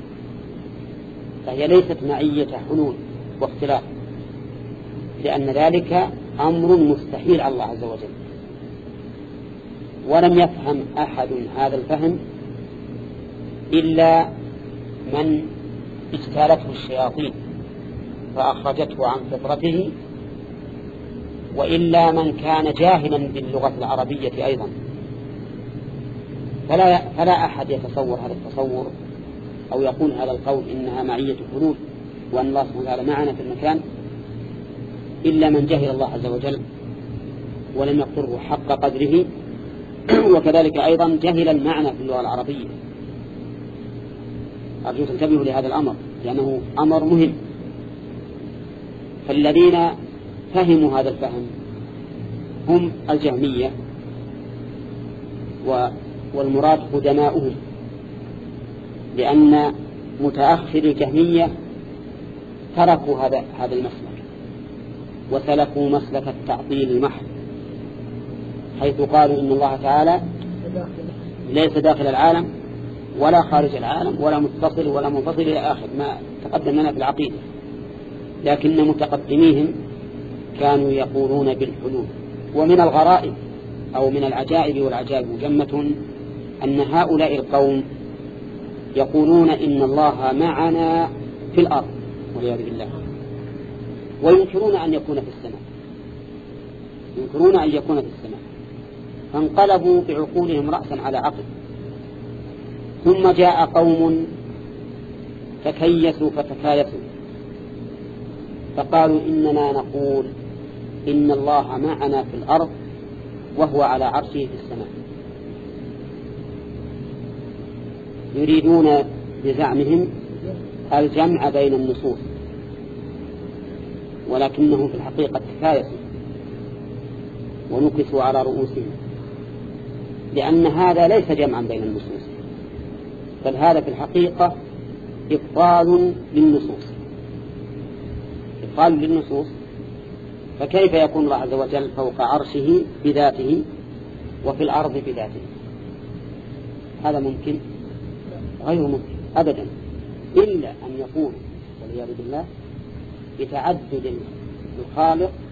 فهي ليست معية حلول واختلاف، لأن ذلك أمر مستحيل على الله عز وجل. ولم يفهم أحد هذا الفهم إلا من اجتالته الشياطين فأخرجته عن فطرته، وإلا من كان جاهلا باللغة العربية أيضا. فلا, فلا أحد يتصور هذا التصور أو يقول هذا القول إنها معية حلول وأن الله سبحانه وتعالى معنا في المكان إلا من جهل الله عز وجل ولم يقدره حق قدره، وكذلك أيضا جهل المعنى في اللغة العربية. أرجو تنتبهوا لهذا الأمر لأنه أمر مهم. فالذين فهموا هذا الفهم هم الجهمية والمراد قدماؤهم، لأن متأخر الجهمية تركوا هذا هذا المسلك وسلكوا مسلك التعطيل المحض، حيث قالوا إن الله تعالى ليس داخل العالم ولا خارج العالم ولا متصل ولا منفصل إلى آخر ما تقدم لنا في العقيدة. لكن متقدميهم كانوا يقولون بالحلول. ومن الغرائب أو من العجائب والعجائب جمة أن هؤلاء القوم يقولون إن الله معنا في الأرض والعياذ بالله، وينكرون أن يكون في السماء ينكرون أن يكون في السماء فانقلبوا بعقولهم رأسا على عقل. ثم جاء قوم تكيسوا فتكايسوا فقالوا إننا نقول إن الله معنا في الأرض وهو على عرشه في السماء، يريدون بزعمهم الجمع بين النصوص، ولكنه في الحقيقة تكايسوا ونكسوا على رؤوسهم، لأن هذا ليس جمعا بين النصوص، بل هذا في الحقيقة إبطال للنصوص إبطال للنصوص. فكيف يكون الله عز وجل فوق عرشه بذاته وفي الأرض بذاته؟ هذا ممكن؟ غير ممكن أبدا، إلا أن يكون والعياذ بالله بتعدد الخالق